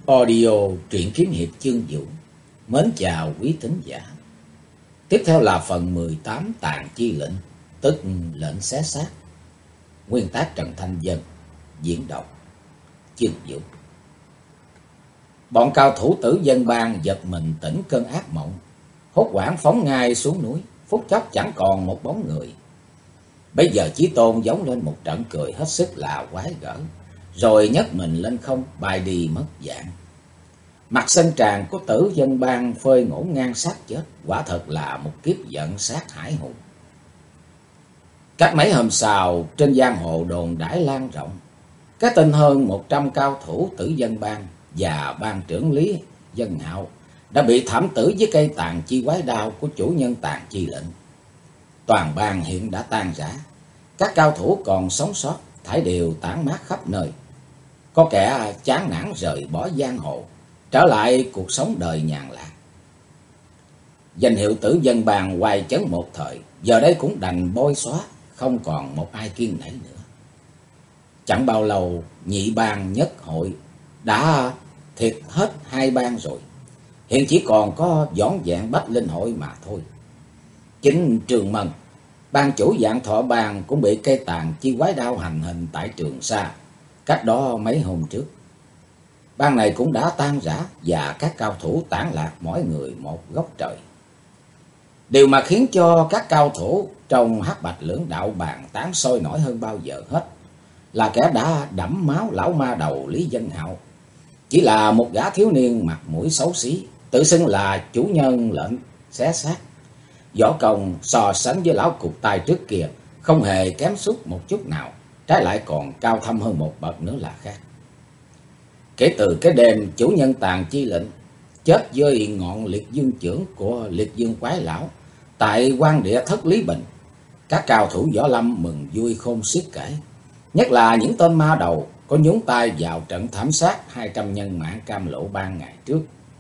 Audio truyện kiếm hiệp chương Vũ. Mến chào quý thính giả. Tiếp theo là phần 18 Tàn Chi Lệnh, tức lệnh xé xác. Nguyên tác Trần Thanh Dân, diễn đọc chương Vũ. Bọn cao thủ Tử Dân Bang giật mình tỉnh cơn ác mộng, hốt hoảng phóng ngay xuống núi. Phút chốc chẳng còn một bóng người. Bây giờ Chí Tôn giống lên một trận cười hết sức là quái gở, rồi nhấc mình lên không bay đi mất dạng. Mặt xanh tràn của Tử Dân Bang phơi ngổn ngang xác chết, quả thật là một kiếp giận sát hải hùng. Cách mấy hôm sau, trên giang hồ đồn đãi lan rộng, cái tên hơn 100 cao thủ Tử Dân Bang và ban trưởng Lý Dân Hạo đã bị thảm tử với cây tàn chi quái đao của chủ nhân Tàn Chi Lệnh. Toàn bang hiện đã tan rã, các cao thủ còn sống sót thảy đều tản mát khắp nơi. Có kẻ chán nản rời bỏ giang hồ, trở lại cuộc sống đời nhàn lạc. Danh hiệu Tử Dân Bang hoài chấn một thời, giờ đây cũng đành bôi xóa, không còn một ai kiên nể nữa. Chẳng bao lâu, nhị bang nhất hội đã thiệt hết hai bang rồi, hiện chỉ còn có vỏn vẹn Bách Linh hội mà thôi. Chính Trường Mân, ban chủ Vạn Thọ Bang, cũng bị cây tàn chi quái đao hành hình tại Trường Sa, cách đó mấy hôm trước. Bang này cũng đã tan rã và các cao thủ tản lạc mỗi người một góc trời. Điều mà khiến cho các cao thủ trong Hắc Bạch Lưỡng Đạo bàn tán sôi nổi hơn bao giờ hết là kẻ đã đẫm máu lão ma đầu Lý Dân Hạo. Chỉ là một gã thiếu niên mặt mũi xấu xí, tự xưng là chủ nhân lệnh xé xác. Võ công so sánh với lão cục tài trước kia không hề kém sút một chút nào, trái lại còn cao thâm hơn một bậc nữa là khác. Kể từ cái đêm chủ nhân Tàn Chi Lệnh chết với ngọn liệt dương chưởng của liệt dương quái lão tại quan địa thất Lý Bình, các cao thủ võ lâm mừng vui khôn xiết kể. Nhất là những tên ma đầu có nhúng tay vào trận thảm sát 200 nhân mạng Cam Lộ Bang ngày trước,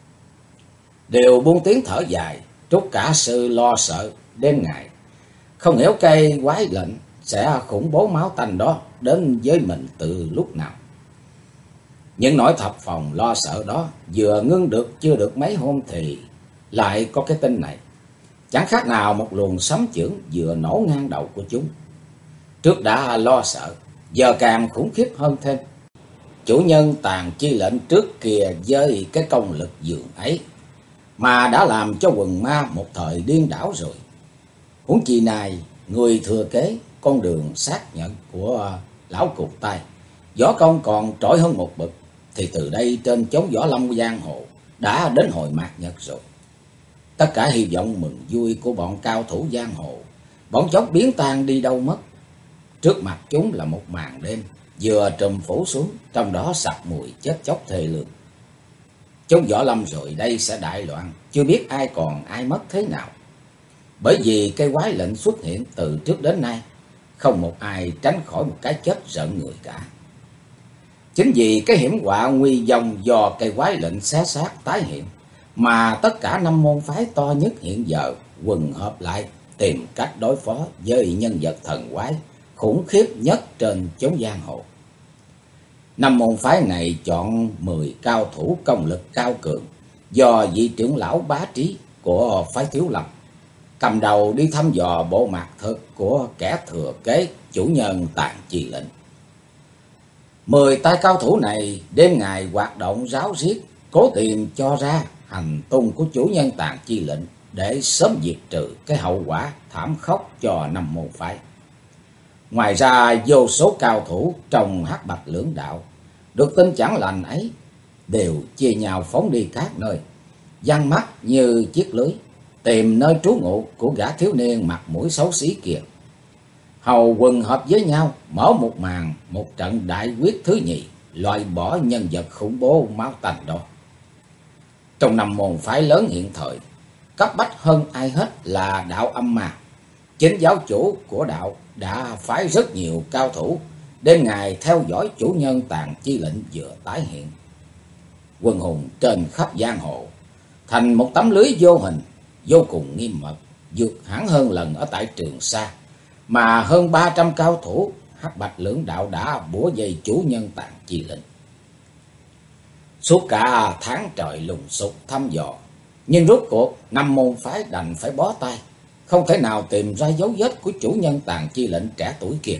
đều buông tiếng thở dài, trút cả sự lo sợ đêm ngày. Không hiểu cây quái lệnh sẽ khủng bố máu tanh đó đến với mình từ lúc nào. Những nỗi thập phòng lo sợ đó vừa ngưng được chưa được mấy hôm thì lại có cái tin này. Chẳng khác nào một luồng sấm chưởng vừa nổ ngang đầu của chúng. Trước đã lo sợ, giờ càng khủng khiếp hơn thêm. Chủ nhân Tàn Chi Lệnh trước kia với cái công lực dường ấy mà đã làm cho quần ma một thời điên đảo rồi. Huống chi này, người thừa kế con đường xác nhận của lão cục tay, võ công còn trội hơn một bậc, thì từ đây trên chốn võ lâm giang hồ đã đến hồi mạt nhật rồi. Tất cả hy vọng mừng vui của bọn cao thủ giang hồ bỗng chốc biến tan đi đâu mất. Trước mặt chúng là một màn đêm vừa trùm phủ xuống, trong đó sặc mùi chết chóc thê lương. Chốn võ lâm rồi đây sẽ đại loạn, chưa biết ai còn ai mất thế nào. Bởi vì cây quái lệnh xuất hiện từ trước đến nay, không một ai tránh khỏi một cái chết rợn người cả. Chính vì cái hiểm họa nguy vong do cây quái lệnh xé xác tái hiện mà tất cả năm môn phái to nhất hiện giờ quần hợp lại tìm cách đối phó với nhân vật thần quái khủng khiếp nhất trên chốn giang hồ. Năm môn phái này chọn 10 cao thủ công lực cao cường do vị trưởng lão Bá Trí của phái Thiếu Lâm cầm đầu đi thăm dò bộ mặt thực của kẻ thừa kế chủ nhân Tàn Chi Lệnh. 10 tay cao thủ này đêm ngày hoạt động ráo riết, cố tìm cho ra hành tung của chủ nhân Tàn Chi Lệnh để sớm diệt trừ cái hậu quả thảm khốc cho năm môn phái. Ngoài ra, vô số cao thủ trong Hắc Bạch Lưỡng Đạo được tin chẳng lành ấy đều chia nhau phóng đi các nơi, giăng mắt như chiếc lưới tìm nơi trú ngụ của gã thiếu niên mặt mũi xấu xí kia. Hầu quần hợp với nhau mở một màn, một trận đại quyết thứ nhì, loại bỏ nhân vật khủng bố máu tanh đó. Trong năm môn phái lớn hiện thời, cấp bách hơn ai hết là đạo Âm Ma. Chính giáo chủ của đạo đã phái rất nhiều cao thủ đêm ngày theo dõi chủ nhân Tàn Chi Lệnh vừa tái hiện. Quân hùng trên khắp giang hồ thành một tấm lưới vô hình, vô cùng nghiêm mật, vượt hẳn hơn lần ở tại Trường Sa mà hơn 300 cao thủ Hắc Bạch Lưỡng Đạo đã bủa vây chủ nhân Tàn Chi Lệnh. Suốt cả tháng trời lùng sục thăm dò, nhưng rốt cuộc năm môn phái đành phải bó tay, không thể nào tìm ra dấu vết của chủ nhân Tàn Chi lệnh trẻ tuổi kia.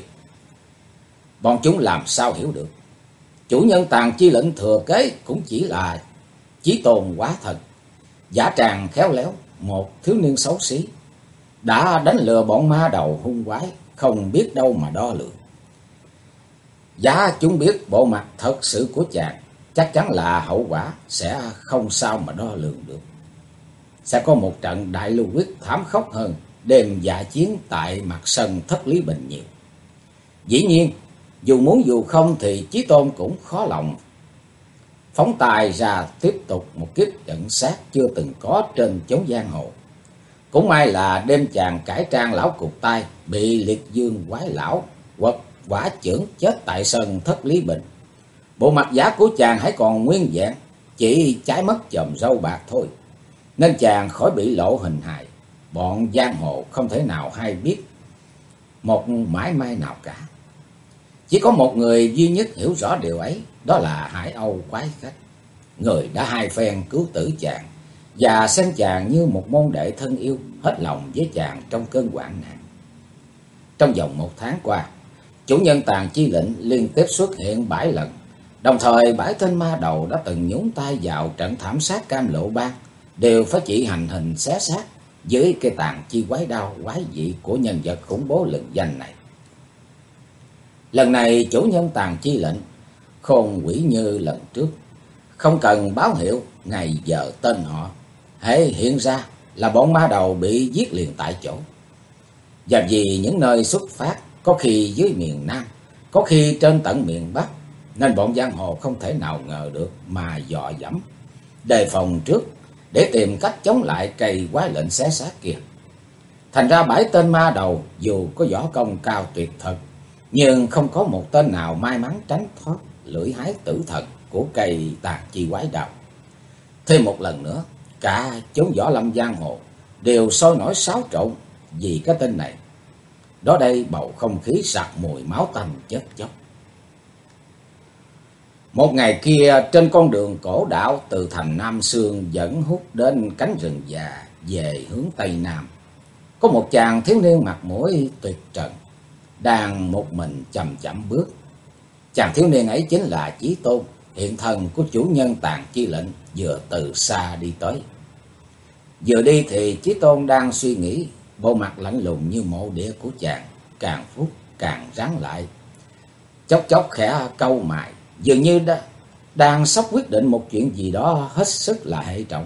Bọn chúng làm sao hiểu được, chủ nhân Tàn Chi lệnh thừa kế cũng chỉ là Chí Tôn quá thần, giả tràng khéo léo, một thiếu niên xấu xí, đã đánh lừa bọn ma đầu hung quái, không biết đâu mà đo lường. Giá chúng biết bộ mặt thật sự của chàng, chắc chắn là hậu quả sẽ không sao mà đo lường được. Sẽ có một trận đại lưu huyết thảm khốc hơn đêm dạ chiến tại mặt sân Thất Lý Bình nhiều. Dĩ nhiên, dù muốn dù không thì Chí Tôn cũng khó lòng phóng tài ra tiếp tục một kiếp trận sát chưa từng có trên chốn giang hồ. Cũng may là đêm chàng cải trang lão cục tai bị liệt dương quái lão quật quả chưởng chết tại sân Thất Lý Bình. Bộ mặt giả của chàng hãy còn nguyên vẹn, chỉ trái mất chòm râu bạc thôi, nên chàng khỏi bị lộ hình hài. Bọn giang hồ không thể nào hay biết một mãi may nào cả. Chỉ có một người duy nhất hiểu rõ điều ấy, đó là Hải Âu quái khách, người đã hai phen cứu tử chàng và xem chàng như một môn đệ thân yêu, hết lòng với chàng trong cơn hoạn nạn. Trong vòng 1 tháng qua, chủ nhân Tàn Chi lệnh liên tiếp xuất hiện 7 lần, đồng thời 7 tên ma đầu đã từng nhúng tay vào trận thảm sát Cam Lộ Bang đều phải chịu hành hình xé xác dưới cây tàn chi quái đao quái dị của nhân vật khủng bố lừng danh này. Lần này chủ nhân Tàn Chi lệnh khôn quỷ như lần trước, không cần báo hiệu ngày giờ tên họ, hễ hiện ra là bọn ma đầu bị giết liền tại chỗ. Và vì những nơi xuất phát có khi dưới miền Nam, có khi trên tận miền Bắc, nên bọn giang hồ không thể nào ngờ được mà dò dẫm, đề phòng trước để tìm cách chống lại cây quái lệnh xé xác kia. Thành ra 7 tên ma đầu dù có võ công cao tuyệt thật, nhưng không có một tên nào may mắn tránh thoát lưỡi hái tử thần của cây tàn chi quái đao. Thêm một lần nữa, cả chốn võ lâm giang hồ đều sôi nổi xáo trộn vì cái tên này. Đó đây bầu không khí sặc mùi máu tanh chết chóc. Một ngày kia, trên con đường cổ đạo từ thành Nam Sương dẫn hút đến cánh rừng già về hướng Tây Nam, có một chàng thiếu niên mặt mũi tuyệt trần đang một mình chậm chậm bước. Chàng thiếu niên ấy chính là Chí Tôn, hiện thân của chủ nhân Tàn Chi lệnh vừa từ xa đi tới. Vừa đi thì Chí Tôn đang suy nghĩ, bộ mặt lạnh lùng như mộ địa của chàng càng phút càng rắn lại, chốc chốc khẽ cau mày, dường như đang sắp quyết định một chuyện gì đó hết sức là hệ trọng.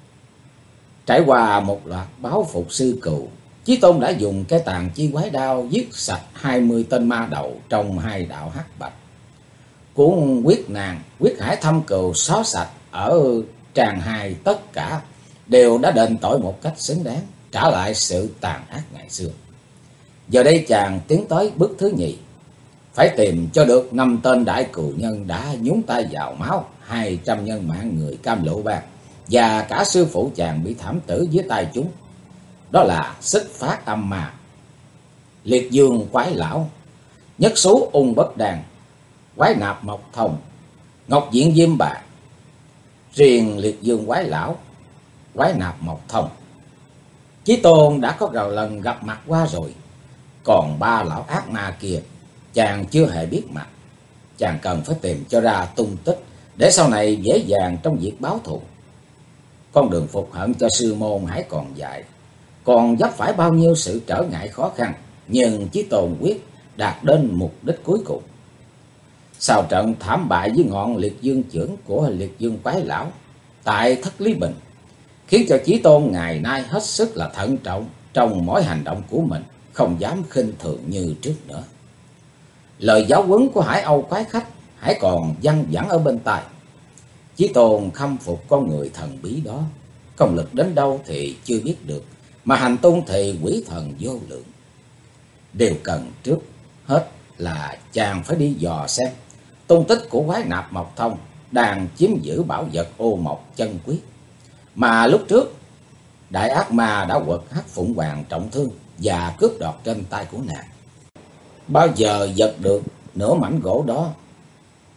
Trải qua một loạt báo phục sư cừu, Chí Tôn đã dùng cái tàn chi quái đao giết sạch 20 tên ma đầu trong 2 đạo hắc bạch. Cuốn quyết nàng, quyết hải thâm cừu xóa sạch ở tràng hai, tất cả đều đã đền tội một cách xứng đáng, trả lại sự tàn ác ngày xưa. Giờ đây chàng tiến tới bước thứ nhì, phải tìm cho được 5 tên đại cừu nhân đã nhúng tay vào máu 200 nhân mạng người Cam Lộ Bang, và cả sư phụ chàng bị thảm tử dưới tay chúng. Đó là Xích Phát Âm Ma, Liệt Dương Quái Lão, Nhất Số Ung Bất Đàn, Quái Nạp Mộc Thông, Ngọc Diện Diêm Bà. Riêng Liệt Dương Quái Lão, Quái Nạp Mộc Thông, Chí Tôn đã có lần gặp mặt qua rồi. Còn 3 lão ác ma kia chàng chưa hề biết mặt. Chàng cần phải tìm cho ra tung tích để sau này dễ dàng trong việc báo thù. Con đường phục hận cho sư môn hãy còn dài, còn vấp phải bao nhiêu sự trở ngại khó khăn, nhưng Chí Tôn quyết đạt đến mục đích cuối cùng. Sau trận thảm bại với ngọn liệt dương chưởng của Liệt Dương Quái Lão tại Thất Lý Bình, khiến cho Chí Tôn ngày nay hết sức là thận trọng trong mỗi hành động của mình, không dám khinh thường như trước nữa. Lời giáo huấn của Hải Âu quái khách hãy còn văng vẳng ở bên tai. Chí Tôn khâm phục con người thần bí đó, công lực đến đâu thì chưa biết được, mà hành tung thì quỷ thần vô lượng. Điều cần trước hết là chàng phải đi dò xem tung tích của Quái Nạp Mộc Thông đang chiếm giữ bảo vật ô mộc chân quyết, mà lúc trước đại ác ma đã quật Hắc Phụng Hoàng trọng thương và cướp đoạt trên tay của nàng. Bao giờ giật được nửa mảnh gỗ đó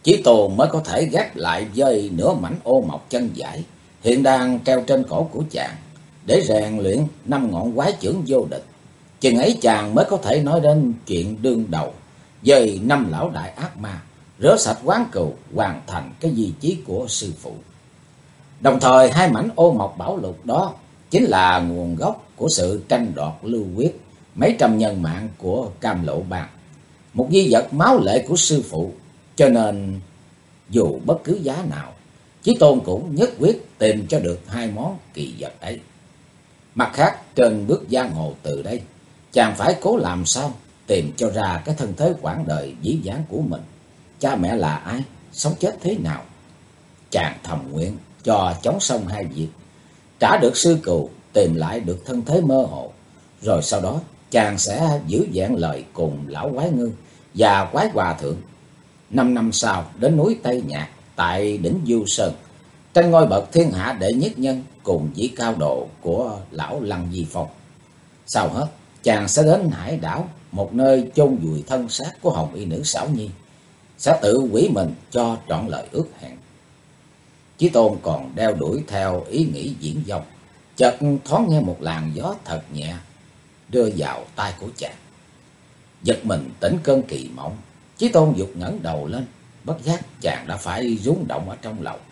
Chí Tôn mới có thể gác lại với nửa mảnh ô mọc chân giải hiện đang treo trên cổ của chàng, để rèn luyện 5 ngọn quái chưởng vô địch. Chừng ấy chàng mới có thể nói đến chuyện đương đầu với 5 lão đại ác ma, rửa sạch oán cừu, hoàn thành cái di chí của sư phụ. Đồng thời 2 mảnh ô mộc bảo lục đó chính là nguồn gốc của sự tranh đoạt lưu quyết mấy trăm nhân mạng của Cam Lộ Bang, một di vật máu lệ của sư phụ. Cho nên dù bất cứ giá nào, Chí Tôn cũng nhất quyết tìm cho được 2 món kỳ vật ấy. Mặt khác, trên bước giang hồ từ đây, chàng phải cố làm sao tìm cho ra cái thân thế quãng đời dĩ vãng của mình. Cha mẹ là ai, sống chết thế nào. Chàng thầm nguyện cho chống xong 2 việc: trả được sư cừu, tìm lại được thân thế mơ hồ. Rồi sau đó chàng sẽ giữ vẹn lời cùng lão quái ngư và quái hòa thượng. 5 năm sau đến núi Tây Nhạc tại đỉnh Du Sơn, tranh ngôi bậc thiên hạ đệ nhất nhân cùng vị cao độ của lão Lăng Di Phong. Sau hết, chàng sẽ đến hải đảo, một nơi chôn vùi thân xác của hồng y nữ Xảo Nhi, sẽ tự hủy mình cho trọn lời ước hẹn. Chí Tôn còn đeo đuổi theo ý nghĩ diễn vong, chợt thoáng nghe một làn gió thật nhẹ đưa vào tai của chàng. Giật mình tỉnh cơn kỳ mộng, Chí Tôn giục ngẩng đầu lên, bất giác chàng đã phải rung động ở trong lòng.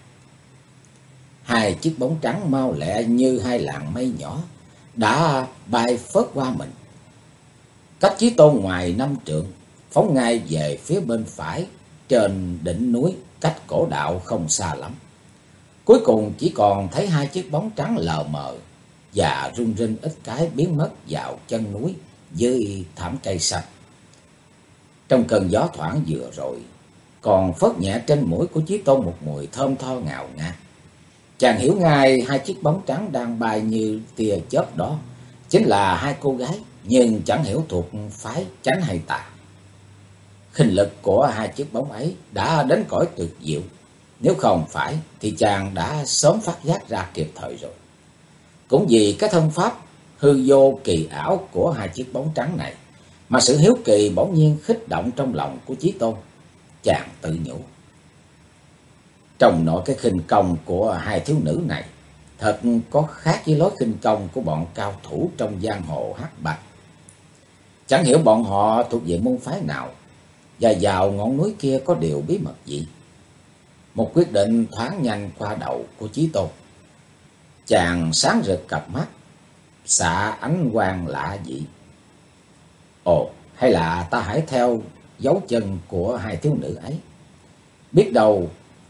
2 chiếc bóng trắng mau lẹ như 2 làn mây nhỏ đã bay phớt qua mình, cách Chí Tôn ngoài 5 trượng, phóng ngay về phía bên phải trên đỉnh núi cách cổ đạo không xa lắm. Cuối cùng chỉ còn thấy 2 chiếc bóng trắng lờ mờ và rung rinh ít cái biến mất vào chân núi dưới thảm cây xanh. Trong cơn gió thoảng vừa rồi, còn phớt nhẹ trên mũi của Chí Tôn một mùi thơm tho ngào ngạt. Chàng hiểu ngay 2 chiếc bóng trắng đang bay như tia chớp đó chính là 2 cô gái, nhưng chẳng hiểu thuộc phái chánh hay tà. Khinh lực của 2 chiếc bóng ấy đã đến cõi tuyệt diệu, nếu không phải thì chàng đã sớm phát giác ra kịp thời rồi. Cũng vì cái thân pháp hư vô kỳ ảo của 2 chiếc bóng trắng này mà sự hiếu kỳ bỗng nhiên khích động trong lòng của Chí Tôn. Chàng tự nhủ, trong nội cái khinh công của 2 thiếu nữ này thật có khác với lối khinh công của bọn cao thủ trong giang hồ hắc bạch. Chẳng hiểu bọn họ thuộc về môn phái nào, và vào ngọn núi kia có điều bí mật gì. Một quyết định thoáng nhanh qua đầu của Chí Tôn. Chàng sáng rực cặp mắt, xạ ánh quang lạ dị. Ồ, hay là ta hãy theo dấu chân của 2 thiếu nữ ấy, biết đâu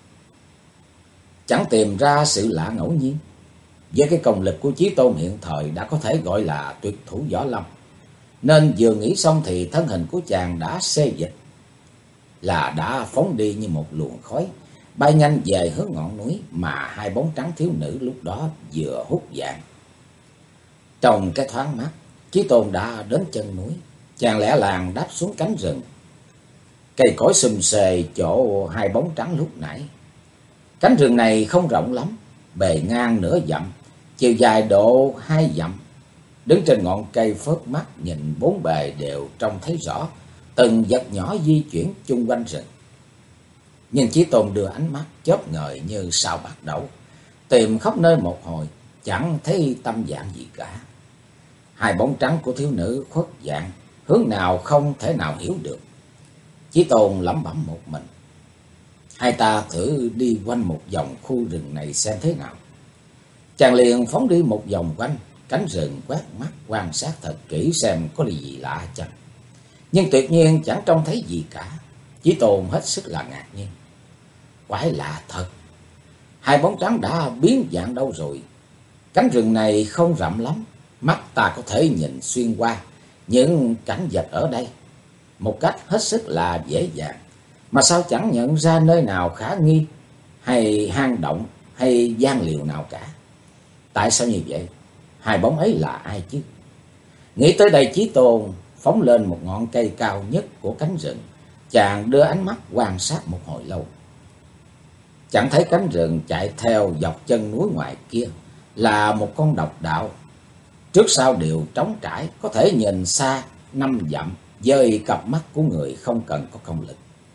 chẳng tìm ra sự lạ ngẫu nhiên. Với cái công lực của Chí Tôn hiện thời đã có thể gọi là tuyệt thủ võ lâm, nên vừa nghĩ xong thì thân hình của chàng đã xê dịch, là đã phóng đi như một luồng khói, bay nhanh về hướng ngọn núi mà 2 bóng trắng thiếu nữ lúc đó vừa hút dạng. Trong cái thoáng mắt, Chí Tôn đã đến chân núi. Chàng lẻ làng đáp xuống cánh rừng, cây cối xum xề chỗ 2 bóng trắng lúc nãy. Cánh rừng này không rộng lắm, bề ngang nửa dặm, chiều dài độ 2 dặm. Đứng trên ngọn cây phớt mắt nhìn 4 bề đều trông thấy rõ từng vật nhỏ di chuyển chung quanh rừng. Nhưng Chí Tôn đưa ánh mắt chớp ngời như sao bắt đầu, tìm khắp nơi một hồi, chẳng thấy tâm dạng gì cả. 2 bóng trắng của thiếu nữ khuất dạng, hướng nào không thể nào hiểu được. Chí Tôn lẩm bẩm một mình, hai ta thử đi quanh một vòng khu rừng này xem thế nào. Chàng liền phóng đi một vòng quanh cánh rừng, quét mắt quan sát thật kỹ xem có gì lạ chăng. Nhưng tuyệt nhiên chẳng trông thấy gì cả. Chí Tôn hết sức là ngạc nhiên. Quái lạ thật, 2 bóng trắng đã biến dạng đâu rồi? Cánh rừng này không rậm lắm, mắt ta có thể nhìn xuyên qua những cảnh vật ở đây một cách hết sức là dễ dàng, mà sao chẳng nhận ra nơi nào khả nghi hay hang động hay gian liều nào cả. Tại sao như vậy? 2 bóng ấy là ai chứ? Nghĩ tới đây, Chí Tôn phóng lên một ngọn cây cao nhất của cánh rừng. Chàng đưa ánh mắt quan sát một hồi lâu, chẳng thấy cánh rừng chạy theo dọc chân núi ngoài kia là một con độc đạo, trước sau đều trống trải, có thể nhìn xa 5 dặm với cặp mắt của người không cần có công lực.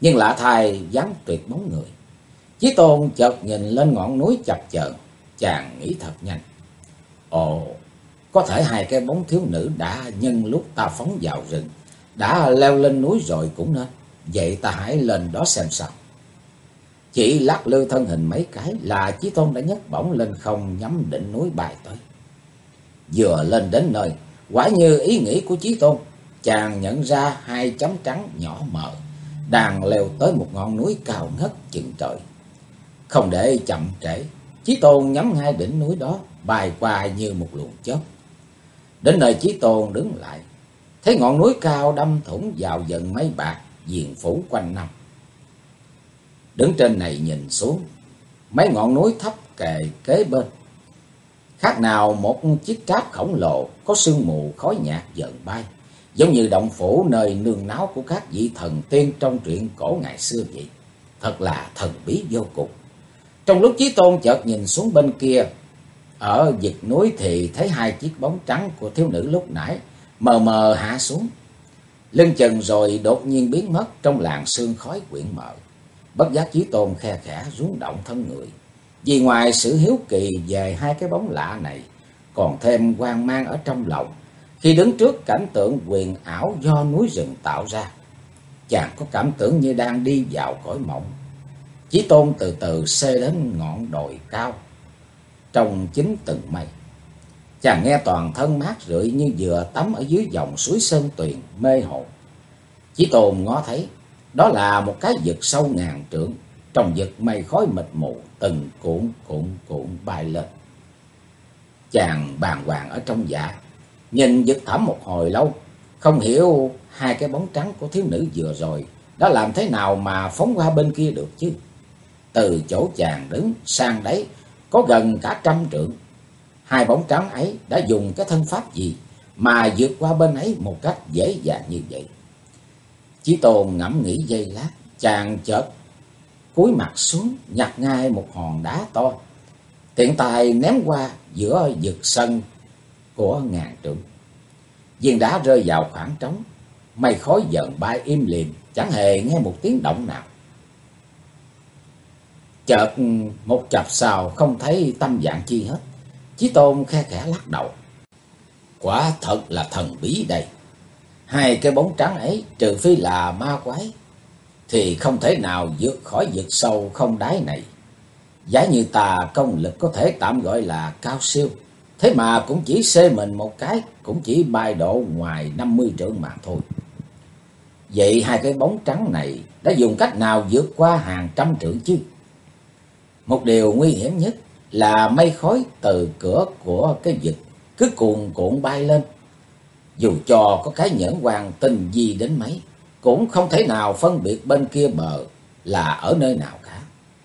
nhưng lạ thay vắng tuyệt bóng người. Chí Tôn chợt nhìn lên ngọn núi chập chờn, chàng nghĩ thật nhanh. Ồ, có thể hai cái bóng thiếu nữ đã nhân lúc ta phóng vào rừng, đã leo lên núi rồi cũng nên. Vậy ta hãy lên đó xem sao. Chỉ lắc lư thân hình mấy cái là Chí Tôn đã nhấc bổng lên không, nhắm đỉnh núi bay tới. Vừa lên đến nơi, quả như ý nghĩ của Chí Tôn, chàng nhận ra hai chấm trắng nhỏ mờ đang leo tới một ngọn núi cao ngất chừng trời. Không để chậm trễ, Chí Tôn nhắm ngay đỉnh núi đó, bay qua như một luồng chớp. Đến nơi Chí Tôn đứng lại, thấy ngọn núi cao đâm thủng vào dần mây bạc viền phủ quanh năm. Đứng trên này nhìn xuống, mấy ngọn núi thấp kề kế bên, khác nào một chiếc tráp khổng lồ có sương mù khói nhạt dần bay, giống như động phủ nơi nương náu của các vị thần tiên trong truyện cổ ngày xưa vậy. Thật là thần bí vô cùng. Trong lúc Chí Tôn chợt nhìn xuống bên kia, ở vực núi thì thấy hai chiếc bóng trắng của thiếu nữ lúc nãy mờ mờ hạ xuống lưng chừng rồi đột nhiên biến mất trong làn sương khói quyện mờ. Bất giác Chí Tôn khe khẽ rung động thân người, vì ngoài sự hiếu kỳ về hai cái bóng lạ này, còn thêm hoang mang ở trong lòng khi đứng trước cảnh tượng huyền ảo do núi rừng tạo ra. Chàng có cảm tưởng như đang đi vào cõi mộng. Chí Tôn từ từ xê đến ngọn đồi cao trong chính từng mây. Chàng nghe toàn thân mát rượi như vừa tắm ở dưới dòng suối sơn tuyền mê hồn. Chí Tôn ngó thấy đó là một cái vực sâu ngàn trượng, trong vực mây khói mịt mù từng cuộn bay lên. Chàng bàng hoàng ở trong dạ, nhìn vực thẳm một hồi lâu, không hiểu hai cái bóng trắng của thiếu nữ vừa rồi đã làm thế nào mà phóng qua bên kia được chứ. Từ chỗ chàng đứng sang đấy có gần cả 100 trượng. Hai bóng trắng ấy đã dùng cái thân pháp gì mà vượt qua bên ấy một cách dễ dàng như vậy? Chí Tôn ngẫm nghĩ giây lát, chàng chợt cúi mặt xuống nhặt ngay một hòn đá to, tiện tay ném qua giữa vực sân của ngàn trượng. Viên đá rơi vào khoảng trống, mây khói dần bay im lìm, chẳng hề nghe một tiếng động nào. Chợt một chập sau không thấy tâm dạng chi hết, Chí Tôn khe khẽ lắc đầu. Quả thật là thần bí đây. Hai cái bóng trắng ấy trừ phi là ma quái thì không thể nào vượt khỏi vực sâu không đáy này. Giả như ta công lực có thể tạm gọi là cao siêu, thế mà cũng chỉ xê mình một cái, cũng chỉ bay độ ngoài 50 trượng mà thôi. Vậy hai cái bóng trắng này đã dùng cách nào vượt qua hàng trăm trượng chứ? Một điều nguy hiểm nhất là mây khói từ cửa của cái vực cứ cuồn bay lên. Dù cho có cái nhẫn hoàng tinh vi đến mấy, cũng không thể nào phân biệt bên kia bờ là ở nơi nào cả.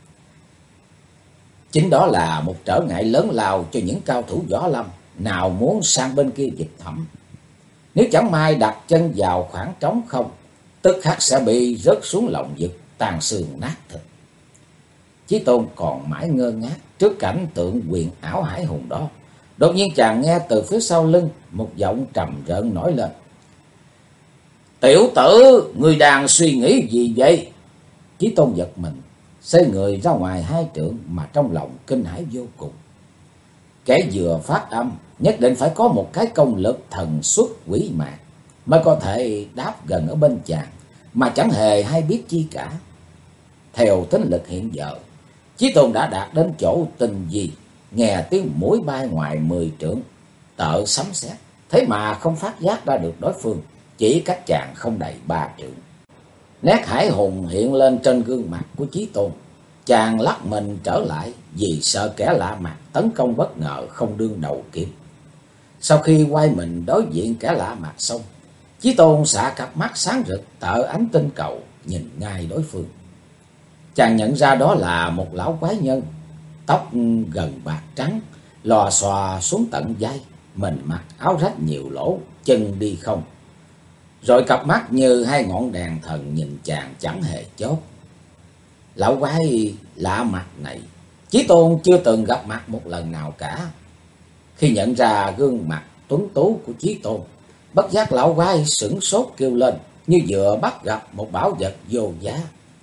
Chính đó là một trở ngại lớn lao cho những cao thủ võ lâm nào muốn sang bên kia vực thẳm. Nếu chẳng may đặt chân vào khoảng trống không, tức khắc sẽ bị rớt xuống lòng vực, tan xương nát thịt. Chí Tôn còn mãi ngơ ngác trước cảnh tượng huyền ảo hải hùng đó. Đột nhiên chàng nghe từ phía sau lưng một giọng trầm rợn nổi lên. Tiểu tử, ngươi đang suy nghĩ gì vậy? Chí Tôn giật mình, xoay người ra ngoài 2 trượng mà trong lòng kinh hãi vô cùng. Kẻ vừa phát âm nhất định phải có một cái công lực thần xuất quỷ mạc mới có thể đáp gần ở bên chàng, mà chẳng hề hay biết chi cả. Theo tính lực hiện giờ, Chí Tôn đã đạt đến chỗ tinh vi, nghe tiếng mũi bay ngoài 10 trượng, tợ sấm sét, thế mà không phát giác ra được đối phương chỉ cách chàng không đầy 3 trượng. Nét hải hùng hiện lên trên gương mặt của Chí Tôn. Chàng lắc mình trở lại vì sợ kẻ lạ mặt tấn công bất ngờ không đương đầu kịp. Sau khi quay mình đối diện kẻ lạ mặt xong, Chí Tôn xạ cặp mắt sáng rực tợ ánh tinh cầu nhìn ngay đối phương. Chàng nhận ra đó là một lão quái nhân, tóc gần bạc trắng, lò xòa xuống tận vai, mình mặc áo rách nhiều lỗ, chân đi không. Rồi cặp mắt như hai ngọn đèn thần nhìn chàng chẳng hề chớp. Lão quái lạ mặt này, Chí Tôn chưa từng gặp mặt một lần nào cả. Khi nhận ra gương mặt tuấn tú của Chí Tôn, bất giác lão quái sửng sốt kêu lên như vừa bắt gặp một bảo vật vô giá.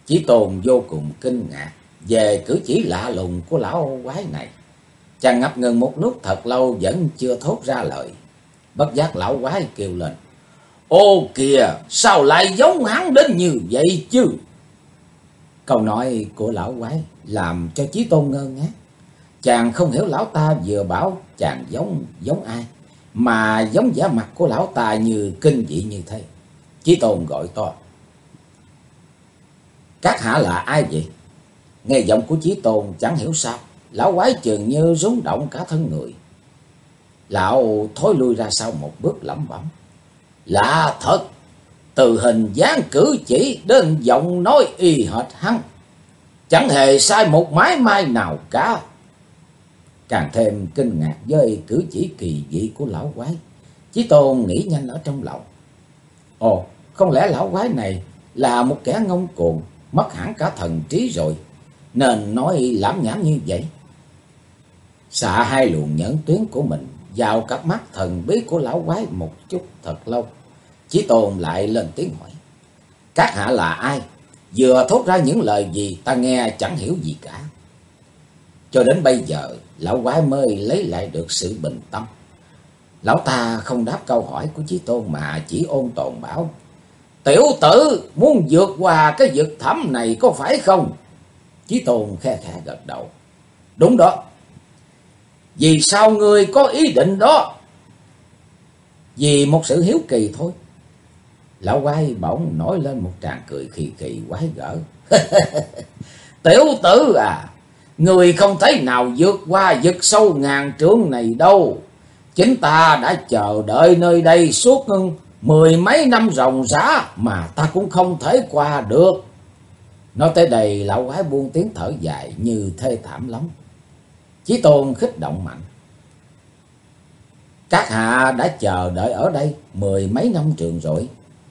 Chí Tôn vô cùng kinh ngạc về cử chỉ lạ lùng của lão quái này. Chàng ngập ngừng một lúc thật lâu vẫn chưa thốt ra lời. Bất giác lão quái kêu lên: "Ô kìa, sao lại giống hắn đến như vậy chứ?" Câu nói của lão quái làm cho Chí Tôn ngơ ngác. Chàng không hiểu lão ta vừa bảo chàng giống ai, mà giống vẻ mặt của lão ta như kinh dị như thế. Chí Tôn gọi to: "Các hạ là ai vậy?" Nghe giọng của Chí Tôn chẳng hiểu sao, lão quái chừng như rung động cả thân người. Lão thối lui ra sau một bước lẩm bẩm: "Lạ thật, từ hình dáng cử chỉ đến giọng nói y hệt hắn, chẳng hề sai một mái may nào cả." Càng thêm kinh ngạc với cử chỉ kỳ dị của lão quái, Chí Tôn nghĩ nhanh ở trong lòng: ồ, không lẽ lão quái này là một kẻ ngông cuồng, mất hẳn cả thần trí rồi, nên nói lảm nhảm như vậy. Xạ hai luồng nhẫn tuyến của mình vào cặp mắt thần bí của lão quái một chút thật lâu, Chí Tôn lại lên tiếng hỏi: "Các hạ là ai? Vừa thốt ra những lời gì ta nghe chẳng hiểu gì cả." Cho đến bây giờ, lão quái mới lấy lại được sự bình tâm. Lão ta không đáp câu hỏi của Chí Tôn mà chỉ ôn tồn bảo: "Tiểu tử muốn vượt qua cái vực thẳm này có phải không?" Chí Tôn khe khẽ gật đầu: "Đúng đó." "Vì sao ngươi có ý định đó?" "Vì một sự hiếu kỳ thôi." Lão quái bỗng nổi lên một tràng cười khì khì quái gở: "Tiểu tử à, người không thể nào vượt qua vực sâu ngàn trượng này đâu. Chính ta đã chờ đợi nơi đây suốt mười mấy năm ròng rã mà ta cũng không thể qua được." Nói tới đây, lão quái buông tiếng thở dài như thê thảm lắm. Chí Tôn khích động mạnh: "Các hạ đã chờ đợi ở đây mười mấy năm trường rồi."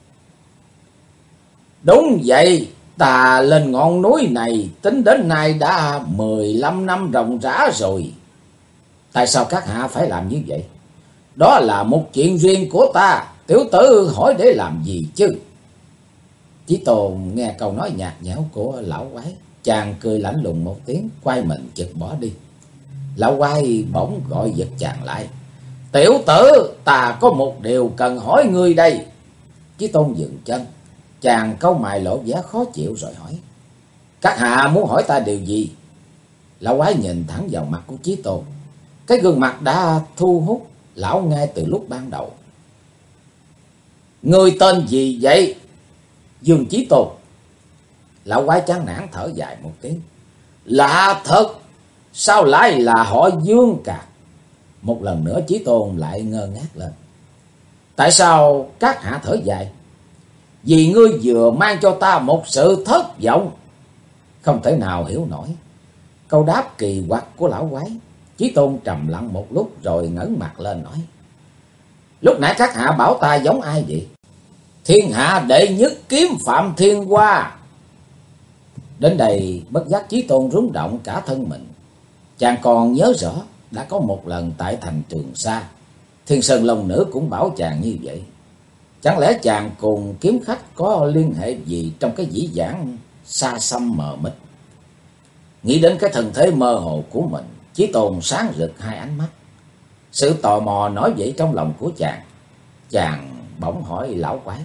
"Đúng vậy, ta lên ngọn núi này tính đến nay đã 15 năm ròng rã rồi." "Tại sao các hạ phải làm như vậy?" "Đó là một chuyện riêng của ta, tiểu tử hỏi để làm gì chứ?" Chí Tôn nghe câu nói nhạt nhẽo của lão quái, chàng cười lạnh lùng một tiếng, quay mình chực bỏ đi. Lão quái bỗng gọi giật chàng lại: "Tiểu tử, ta có một điều cần hỏi ngươi đây." Chí Tôn dừng chân, chàng cau mày lộ vẻ khó chịu rồi hỏi: "Các hạ muốn hỏi ta điều gì?" Lão quái nhìn thẳng vào mặt của Chí Tôn, cái gương mặt đã thu hút lão ngay từ lúc ban đầu. "Ngươi tên gì vậy?" "Dương Chí Tôn." Lão quái chán nản thở dài một tiếng: "Lạ thật, sao lại là họ Dương cả?" Một lần nữa Chí Tôn lại ngơ ngác lên: "Tại sao các hạ thở dài?" "Vì ngươi vừa mang cho ta một sự thất vọng." Không thể nào hiểu nổi câu đáp kỳ quặc của lão quái, Chí Tôn trầm lặng một lúc rồi ngẩng mặt lên nói: "Lúc nãy các hạ bảo ta giống ai vậy?" "Thiên hạ đệ nhất kiếm Phạm Thiên Hoa." Đến đây bất giác Chí Tôn rung động cả thân mình. Chàng còn nhớ rõ đã có một lần tại thành Trường Sa, Thiên Sơn Long Nữ cũng bảo chàng như vậy. Chẳng lẽ chàng cùng kiếm khách có liên hệ gì trong cái dĩ vãng xa xăm mờ mịt? Nghĩ đến cái thân thế mơ hồ của mình, Chí Tôn sáng rực hai ánh mắt. Sự tò mò nổi dậy trong lòng của chàng. Chàng bỗng hỏi lão quái: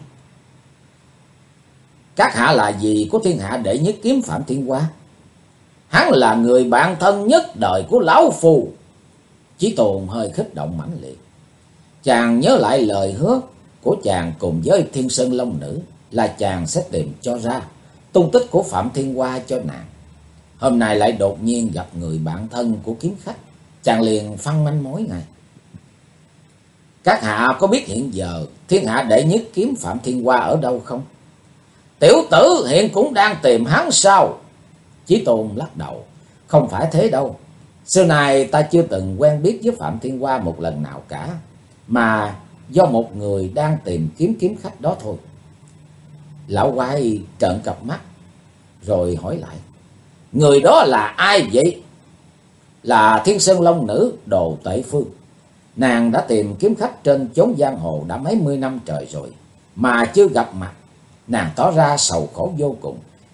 "Các hạ là gì của thiên hạ đệ nhất kiếm Phạm Thiên Hoa?" "Hắn là người bạn thân nhất đời của lão phù." Chí Tôn hơi kích động mãnh liệt. Chàng nhớ lại lời hứa của chàng cùng với Thiên Sơn Long Nữ là chàng sẽ tìm cho ra tung tích của Phạm Thiên Hoa cho nàng. Hôm nay lại đột nhiên gặp người bạn thân của kiếm khách, chàng liền phăng manh mối ngay. "Các hạ có biết hiện giờ thiên hạ đệ nhất kiếm Phạm Thiên Hoa ở đâu không?" "Tiểu tử hiện cũng đang tìm hắn sao?" Chí Tôn lắc đầu: "Không phải thế đâu. Xưa nay ta chưa từng quen biết với Phạm Thiên Hoa một lần nào cả, mà do một người đang tìm kiếm kiếm khách đó thôi." Lão quái trợn cặp mắt rồi hỏi lại: "Người đó là ai vậy?" "Là Thiên Sơn Long Nữ Đồ Tệ Phương. Nàng đã tìm kiếm khách trên chốn giang hồ đã mấy mươi năm trời rồi mà chưa gặp mặt. Nàng tỏ ra sầu khổ vô cùng,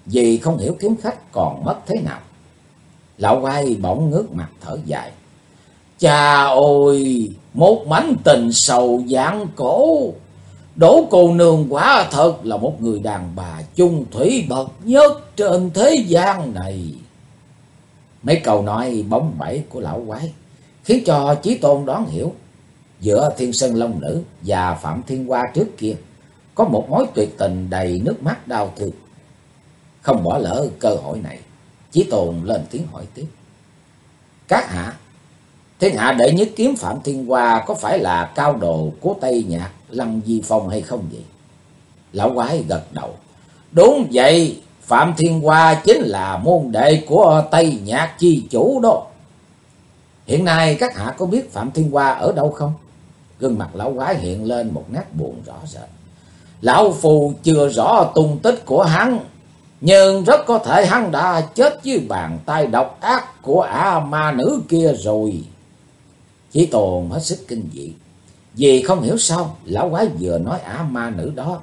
vì không hiểu kiếm khách còn mất thế nào. Lão quái bỗng ngước mặt thở dài. Chà ôi, một mảnh tình sầu vạn cổ. Đỗ cô nương quả thật là một người đàn bà chung thủy bậc nhất trên thế gian này. Mấy câu nói bóng bẩy của lão quái khiến cho Chí Tôn đoán hiểu giữa Thiên Sơn Long Nữ và Phạm Thiên Hoa trước kia có một mối tuyệt tình đầy nước mắt đau thương. Không bỏ lỡ cơ hội này, Chí Tôn lên tiếng hỏi tiếp. Các hạ, thiên hạ đệ nhất kiếm Phạm Thiên Hoa có phải là cao đồ của Tây Nhạc Lăng Di Phong hay không vậy? Lão quái gật đầu. Đúng vậy, Phạm Thiên Hoa chính là môn đệ của Tây Nhạc chi chủ đó. Hiện nay các hạ có biết Phạm Thiên Hoa ở đâu không? Gương mặt lão quái hiện lên một nét buồn rõ rệt. Lão phù chưa rõ tung tích của hắn, nhưng rất có thể hắn đã chết dưới bàn tay độc ác của ả ma nữ kia rồi. Chí Tôn hết sức kinh dị, vì không hiểu sao lão quái vừa nói ả ma nữ đó.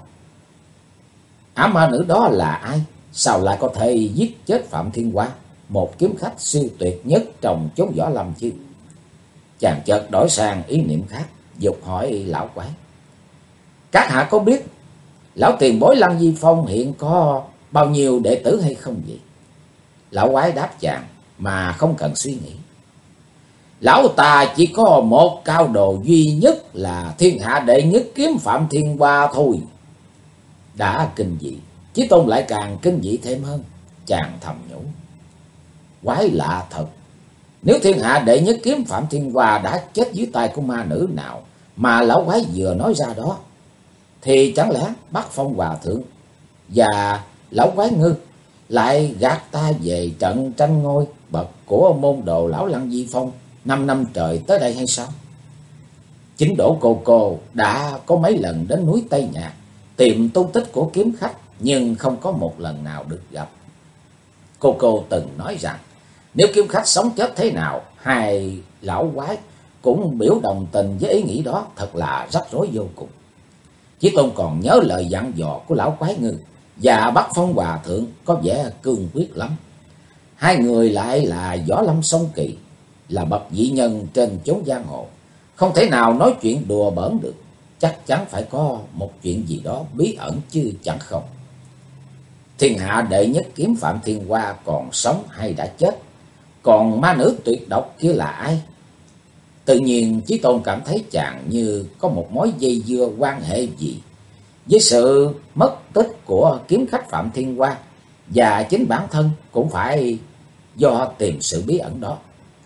Ả ma nữ đó là ai? Sao lại có thể giết chết Phạm Thiên Hoa, một kiếm khách siêu tuyệt nhất trong chốn võ lâm chứ? Chàng chợt đổi sang ý niệm khác, dục hỏi lão quái. Các hạ có biết lão tiền bối Lăng Di Phong hiện có bao nhiêu đệ tử hay không vậy? Lão quái đáp chàng mà không cần suy nghĩ. Lão ta chỉ có một cao đồ duy nhất là thiên hạ đệ nhất kiếm Phạm Thiên Hoa thôi. Đã kinh dị, Chí Tôn lại càng kinh dị thêm hơn. Chàng thầm nhủ. Quái lạ thật. Nếu thiên hạ đệ nhất kiếm Phạm Thiên Hoa đã chết dưới tay của ma nữ nào mà lão quái vừa nói ra đó, thì chẳng lẽ Bắc Phong Hòa Thượng và lão quái ngư lại gạt ta về trận tranh ngôi bậc của môn đồ lão Lăng Di Phong 5 năm trời tới đây hay sao? Chính Đỗ cô đã có mấy lần đến núi Tây Nhạc tìm tung tích của kiếm khách, nhưng không có một lần nào được gặp. Cô từng nói rằng nếu kiếm khách sống chết thế nào, hai lão quái cũng biểu đồng tình với ý nghĩ đó, thật là rắc rối vô cùng. Chí Tôn còn nhớ lời dặn dò của lão quái ngư và Bắc Phong Hòa Thượng có vẻ cương quyết lắm. Hai người lại là võ lâm song kỳ, là bậc vĩ nhân trên chốn giang hồ, không thể nào nói chuyện đùa bỡn được. Chắc chắn phải có một chuyện gì đó bí ẩn chứ chẳng không. Thiên hạ đệ nhất kiếm Phạm Thiên Hoa còn sống hay đã chết? Còn ma nữ tuyệt độc kia là ai? Tự nhiên Chí Tôn cảm thấy chàng như có một mối dây dưa quan hệ gì với sự mất tích của kiếm khách Phạm Thiên Hoa, và chính bản thân cũng phải do tìm sự bí ẩn đó.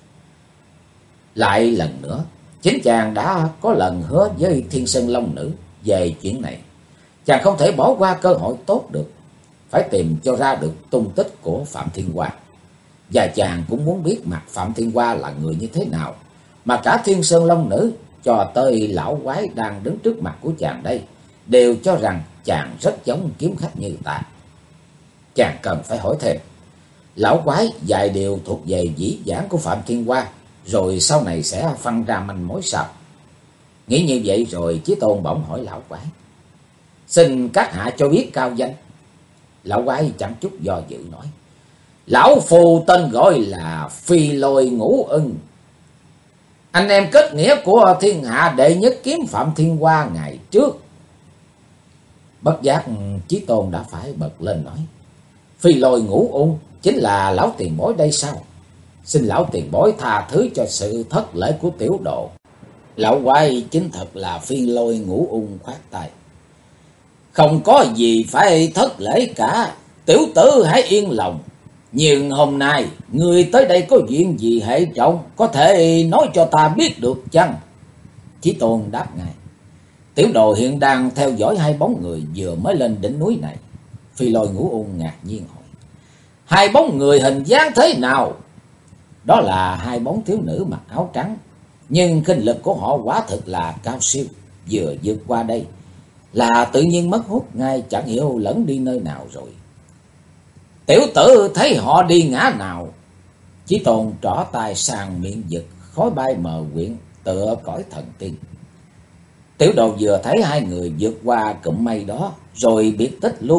Lại lần nữa, chính chàng đã có lần hứa với Thiên Sơn Long Nữ về chuyện này. Chàng không thể bỏ qua cơ hội tốt được, phải tìm cho ra được tung tích của Phạm Thiên Hoa. Và chàng cũng muốn biết mặt Phạm Thiên Hoa là người như thế nào, mà cả Thiên Sơn Long Nữ cho tới lão quái đang đứng trước mặt của chàng đây đều cho rằng chàng rất giống kiếm khách như ta. Chàng cần phải hỏi thêm. Lão quái vài điều thuộc về dĩ vãng của Phạm Thiên Hoa, rồi sau này sẽ phân ra manh mối sao? Nghĩ như vậy rồi Chí Tôn bỗng hỏi lão quái. Xin các hạ cho biết cao danh. Lão quái chẳng chút do dự nói. Lão phù tên gọi là Phi Lôi Ngũ Ưng, anh em kết nghĩa của thiên hạ đệ nhất kiếm Phạm Thiên Hoa ngày trước. Bất giác Chí Tôn đã phải bật lên nói. Phi Lôi Ngũ Ưng chính là lão tiền bối đây sao? Xin lão tiền bối tha thứ cho sự thất lễ của tiểu đồ. Lão quái chính thật là Phi Lôi Ngũ Ưng khoát tay. Không có gì phải thất lễ cả, tiểu tử hãy yên lòng. Nhưng hôm nay người tới đây có chuyện gì hệ trọng, có thể nói cho ta biết được chăng? Chí Tôn đáp ngay. Tiểu đồ hiện đang theo dõi hai bóng người vừa mới lên đỉnh núi này. Phi Lôi Ngũ Ung ngạc nhiên hỏi. Hai bóng người hình dáng thế nào? Đó là hai bóng thiếu nữ mặc áo trắng, nhưng kinh lực của họ quả thực là cao siêu. Vừa vượt qua đây là tự nhiên mất hút ngay, chẳng hiểu lẫn đi nơi nào rồi. Tiểu tử thấy họ đi ngã nào? Chí Tôn trỏ tay sang miệng vực, khói bay mờ quyện tựa cõi thần tiên. Tiểu đồ vừa thấy hai người vượt qua cụm mây đó rồi biệt tích luôn,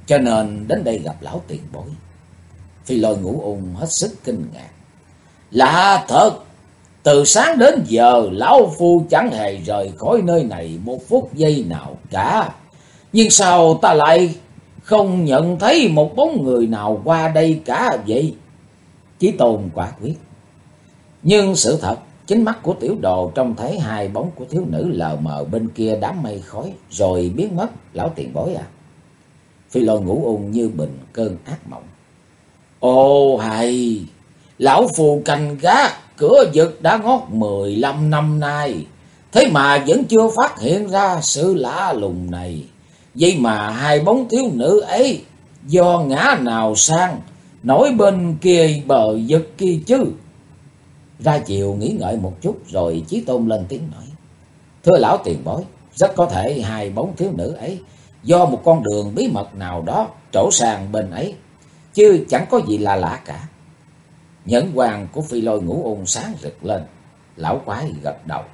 cho nên đến đây gặp lão tiền bối. Phi Lôi Ngũ Ung hết sức kinh ngạc. Lạ thật, từ sáng đến giờ lão phu chẳng hề rời khỏi nơi này một phút giây nào cả. Nhưng sao ta lại không nhận thấy một bóng người nào qua đây cả vậy? Chí Tôn quả quyết. Nhưng sự thật, chính mắt của tiểu đồ trông thấy hai bóng của thiếu nữ lờ mờ bên kia đám mây khói rồi biến mất, lão tiền bối à. Phi Lôi Ngũ Ung như bình cơn ác mộng. Ồ hay, lão phù canh gác cửa vực đã ngót 15 năm nay, thế mà vẫn chưa phát hiện ra sự lạ lùng này. Vậy mà hai bóng thiếu nữ ấy do ngã nào sang nổi bên kia bờ vực kia chứ? Ra chiều nghĩ ngợi một chút rồi Chí Tôn lên tiếng nói. Thưa lão tiền bối, rất có thể hai bóng thiếu nữ ấy do một con đường bí mật nào đó trổ sang bên ấy, chứ chẳng có gì là lạ cả. Nhẫn quang của Phi Lôi Ngũ Ung sáng rực lên. Lão quái gật đầu.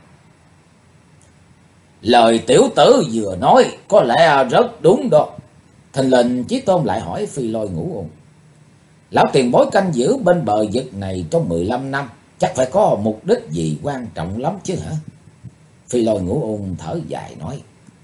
Lời tiểu tử vừa nói có lẽ rất đúng đó. Thình lình Chí Tôn lại hỏi Phi Lôi Ngũ Ung. Lão tiền bối canh giữ bên bờ vực này trong 15 năm, chắc phải có mục đích gì quan trọng lắm chứ hả? Phi Lôi Ngũ Ung thở dài nói.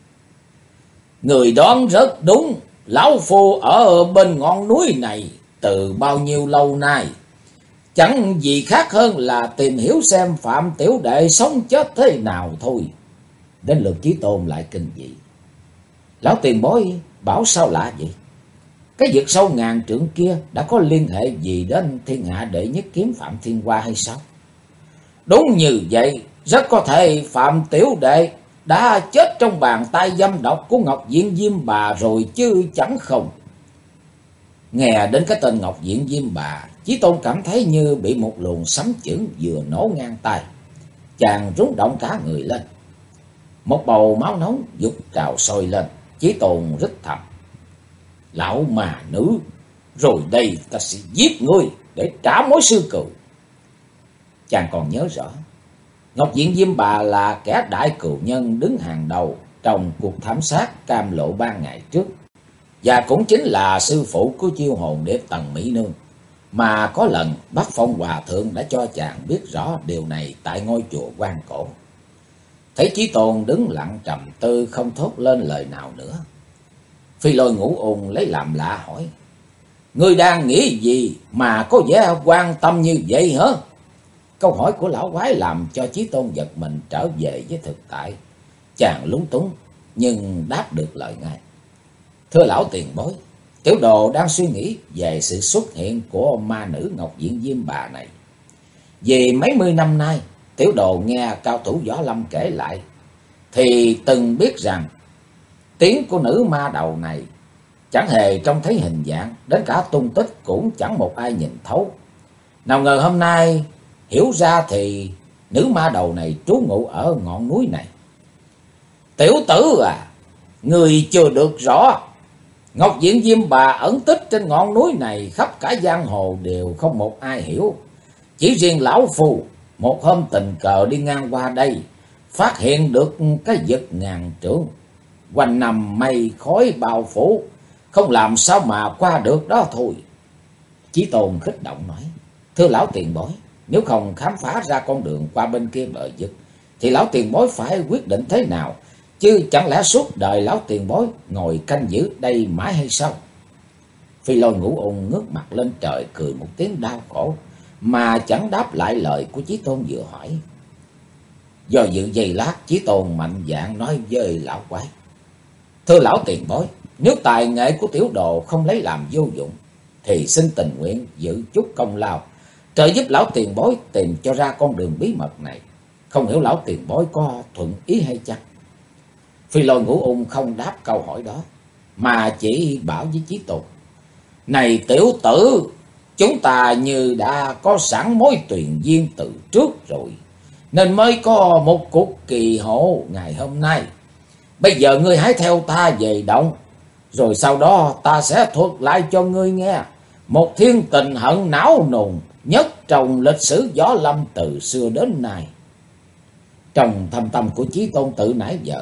Người đoán rất đúng. Lão phu ở bên ngọn núi này từ bao nhiêu lâu nay, chẳng gì khác hơn là tìm hiểu xem Phạm tiểu đệ sống chết thế nào thôi. Đến lượt Chí Tôn lại kinh dị. Lão tiền bối bảo sao lạ vậy? Cái vực sâu ngàn trượng kia đã có liên hệ gì đến thiên hạ đệ nhất kiếm Phạm Thiên Hoa hay sao? Đúng như vậy, rất có thể Phạm tiểu đệ đã chết trong bàn tay dâm độc của Ngọc Diện Diêm Bà rồi chứ chẳng không. Nghe đến cái tên Ngọc Diện Diêm Bà, Chí Tôn cảm thấy như bị một luồng sấm chưởng vừa nổ ngang tai. Chàng rúng động cả người lên. Một bầu máu nóng dục trào sôi lên. Chí Tôn rít thầm. Lão mà nữ, rồi đây ta sẽ giết ngươi để trả mối sư cừu. Chàng còn nhớ rõ, Ngọc Diện Diêm Bà là kẻ đại cừu nhân đứng hàng đầu trong cuộc thảm sát Cam Lộ Ban ngày trước, và cũng chính là sư phụ của chiêu hồn điệp Tần Mỹ Nương, mà có lần Bác Phong Hòa Thượng đã cho chàng biết rõ điều này tại ngôi chùa Quan Cổ. Thấy Chí Tôn đứng lặng trầm tư không thốt lên lời nào nữa, Phi Lôi Ngũ Ung lấy làm lạ hỏi. Ngươi đang nghĩ gì mà có vẻ quan tâm như vậy hả? Câu hỏi của lão quái làm cho Chí Tôn giật mình trở về với thực tại. Chàng lúng túng nhưng đáp được lời ngay. Thưa lão tiền bối, tiểu đồ đang suy nghĩ về sự xuất hiện của ma nữ Ngọc Diện Diêm Bà này. Vì mấy mươi năm nay, tiểu đồ nghe cao thủ võ lâm kể lại, thì từng biết rằng tiếng của nữ ma đầu này chẳng hề trông thấy hình dạng, đến cả tung tích cũng chẳng một ai nhìn thấu. Nào ngờ hôm nay hiểu ra thì nữ ma đầu này trú ngụ ở ngọn núi này. Tiểu tử à, người chưa được rõ. Ngọc Diện Diêm Bà ẩn tích trên ngọn núi này khắp cả giang hồ đều không một ai hiểu. Chỉ riêng lão phù một hôm tình cờ đi ngang qua đây, phát hiện được cái vực ngàn trượng, quanh nằm mây khói bao phủ, không làm sao mà qua được đó thôi. Chí Tôn kích động nói. Thưa lão tiền bối, nếu không khám phá ra con đường qua bên kia bờ vực, thì lão tiền bối phải quyết định thế nào? Chứ chẳng lẽ suốt đời lão tiền bối ngồi canh giữ đây mãi hay sao? Phi Lôi Ngũ Ung ngước mặt lên trời cười một tiếng đau khổ, mà chẳng đáp lại lời của Chí Tôn vừa hỏi. Do dự giây lát, Chí Tôn mạnh dạn nói với lão quái. Thưa lão tiền bối, nếu tài nghệ của tiểu đồ không lấy làm vô dụng, thì xin tình nguyện giữ chút công lao, trợ giúp lão tiền bối tìm cho ra con đường bí mật này. Không hiểu lão tiền bối có thuận ý hay chăng? Phi Lôi Ngũ Ung không đáp câu hỏi đó, mà chỉ bảo với Chí Tôn. Này tiểu tử, chúng ta như đã có sẵn mối tuyền duyên từ trước rồi, nên mới có một cuộc kỳ hộ ngày hôm nay. Bây giờ ngươi hãy theo ta về động, rồi sau đó ta sẽ thuật lại cho ngươi nghe một thiên tình hận não nùng nhất trong lịch sử võ lâm từ xưa đến nay. Trong thâm tâm của Chí Tôn tự nãy giờ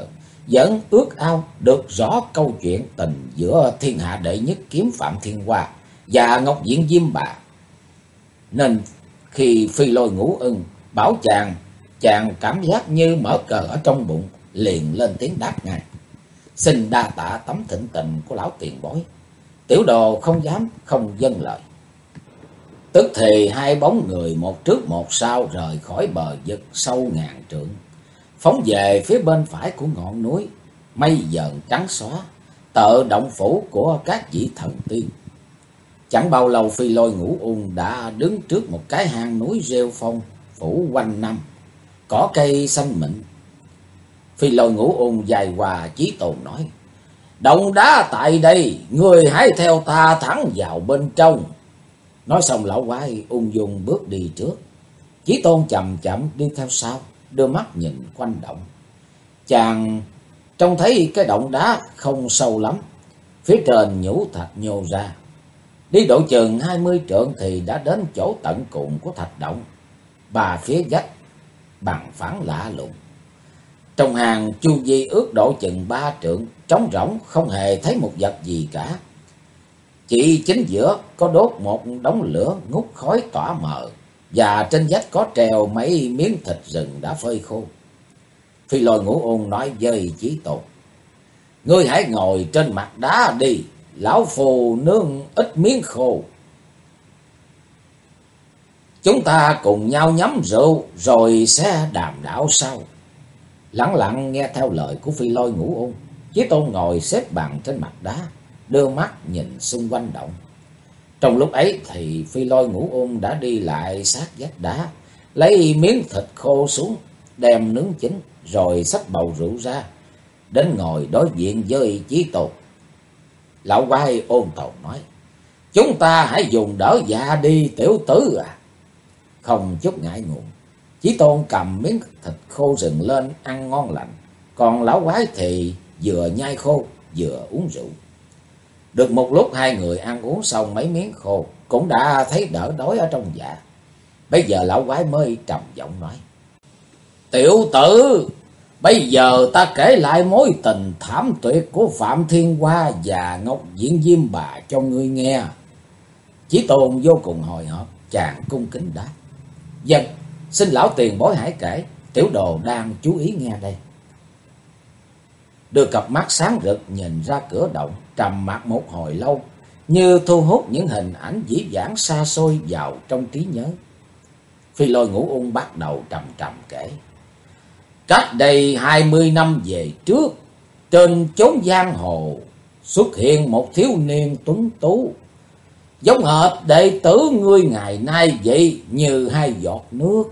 vẫn ước ao được rõ câu chuyện tình giữa thiên hạ đệ nhất kiếm Phạm Thiên Hoa và Ngọc Diện Diêm Bà. Nên khi Phi Lôi Ngũ Ưng bảo chàng cảm giác như mở cờ ở trong bụng, liền lên tiếng đáp ngay: "Xin đa tạ tấm thịnh tình của lão tiền bối." Tiểu đồ không dám không vâng lời. Tức thì hai bóng người một trước một sau rời khỏi bờ vực sâu ngàn trượng, phóng về phía bên phải của ngọn núi. Mây dần trắng xóa, tợ động phủ của các vị thần tiên. Chẳng bao lâu Phi Lôi Ngũ Ung đã đứng trước một cái hang núi rêu phong phủ quanh năm, cỏ cây xanh mịn. Phi Lôi Ngũ Ung dài qua Chí Tôn nói: "Động đá tại đây, người hãy theo ta thẳng vào bên trong." Nói xong lão quái ung dung bước đi trước. Chí Tôn chậm chậm đi theo sau, đưa mắt nhìn quanh động. Chàng trông thấy cái động đá không sâu lắm, phía trên nhũ thạch nhô ra. Đi độ chừng 20 trượng thì đã đến chỗ tận cùng của thạch động. Ba phía vách bằng phẳng lạ lùng. Trong hang chu vi ước độ chừng 3 trượng, trống rỗng không hề thấy một vật gì cả. Chỉ chính giữa có đốt một đống lửa ngút khói tỏa mờ, và trên vách có treo mấy miếng thịt rừng đã phơi khô. Phi Lôi Ngũ Ung nói với Chí Tôn: "Ngươi hãy ngồi trên mặt đá đi, lão phù nướng ít miếng khô. Chúng ta cùng nhau nhắm rượu rồi sẽ đàm đạo sau." Lặng lặng nghe theo lời của Phi Lôi Ngũ Ung, Chí Tôn ngồi xếp bằng trên mặt đá, đưa mắt nhìn xung quanh động. Trong lúc ấy thì Phi Lôi Ngũ Ung đã đi lại sát vách đá, lấy miếng thịt khô xuống, đem nướng chín, rồi xách bầu rượu ra, đến ngồi đối diện với Chí Tôn. Lão quái ôn tồn nói: "Chúng ta hãy dùng đỡ dạ đi tiểu tử à." Không chút ngại ngùng, Chí Tôn cầm miếng thịt khô rừng lên ăn ngon lành, còn lão quái thì vừa nhai khô vừa uống rượu. Được một lúc hai người ăn uống xong mấy miếng khô, cũng đã thấy đỡ đói ở trong dạ. Bây giờ lão quái mới trầm giọng nói: "Tiểu tử, bây giờ ta kể lại mối tình thảm tuyệt của Phạm Thiên Hoa và Ngọc Diện Diêm Bà cho ngươi nghe." Chí Tôn vô cùng hồi hộp, chàng cung kính đáp: "Vâng, xin lão tiền bối hãy kể, tiểu đồ đang chú ý nghe đây." Đưa cặp mắt sáng rực nhìn ra cửa động, trầm mặc một hồi lâu, như thu hút những hình ảnh dĩ vãng xa xôi vào trong trí nhớ. Phi Lôi Ngũ Ung bắt đầu trầm trầm kể: "Cách đây 20 năm về trước, trên chốn giang hồ xuất hiện một thiếu niên tuấn tú, giống hệt đệ tử ngươi ngày nay vậy, như hai giọt nước.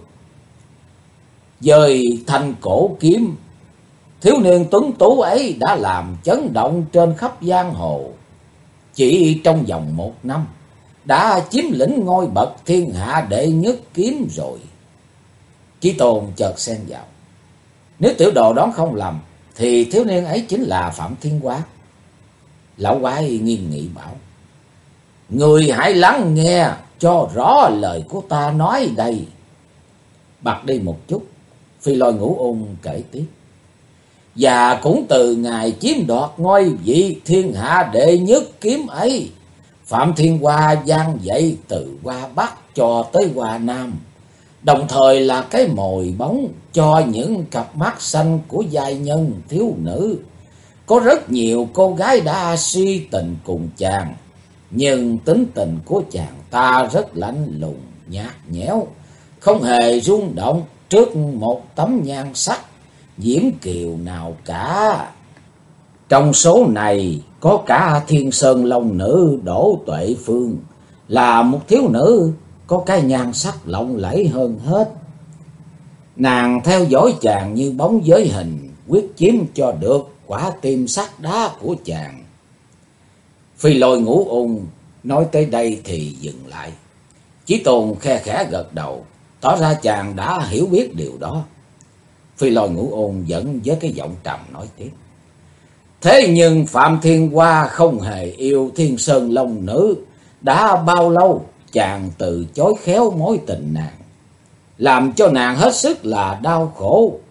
Dời thành cổ kiếm, thiếu niên tuấn tú ấy đã làm chấn động trên khắp giang hồ. Chỉ trong vòng 1 năm đã chiếm lĩnh ngôi bậc thiên hạ đệ nhất kiếm rồi." Chí Tôn chợt xen vào: "Nếu tiểu đồ đoán không lầm thì thiếu niên ấy chính là Phạm Thiên Hoa." Lão quái nghiêm nghị bảo: "Người hãy lắng nghe cho rõ lời của ta nói đây." Bặt đi một chút, Phi Lôi Ngũ Ung kể tiếp: "Và cũng từ ngày chiếm đoạt ngôi vị thiên hạ đệ nhất kiếm ấy, Phạm Thiên Hoa vang dậy từ Hoa Bắc cho tới Hoa Nam, đồng thời là cái mồi bóng cho những cặp mắt xanh của giai nhân thiếu nữ. Có rất nhiều cô gái đã si tình cùng chàng, nhưng tính tình của chàng ta rất lạnh lùng nhạt nhẽo, không hề rung động trước một tấm nhan sắc diễm kiều nào cả. Trong số này có cả Thiên Sơn Long Nữ Đỗ Tuệ Phương, là một thiếu nữ có cái nhan sắc lộng lẫy hơn hết. Nàng theo dõi chàng như bóng với hình, quyết chiếm cho được quả tim sắt đá của chàng." Phi Lôi Ngũ Ung nói tới đây thì dừng lại. Chí Tôn khe khẽ gật đầu, tỏ ra chàng đã hiểu biết điều đó. Phi Lôi Ngũ Ung vẫn với cái giọng trầm nói tiếp: "Thế nhưng Phạm Thiên Hoa không hề yêu Thiên Sơn Long Nữ. Đã bao lâu chàng từ chối khéo mối tình nàng, làm cho nàng hết sức là đau khổ.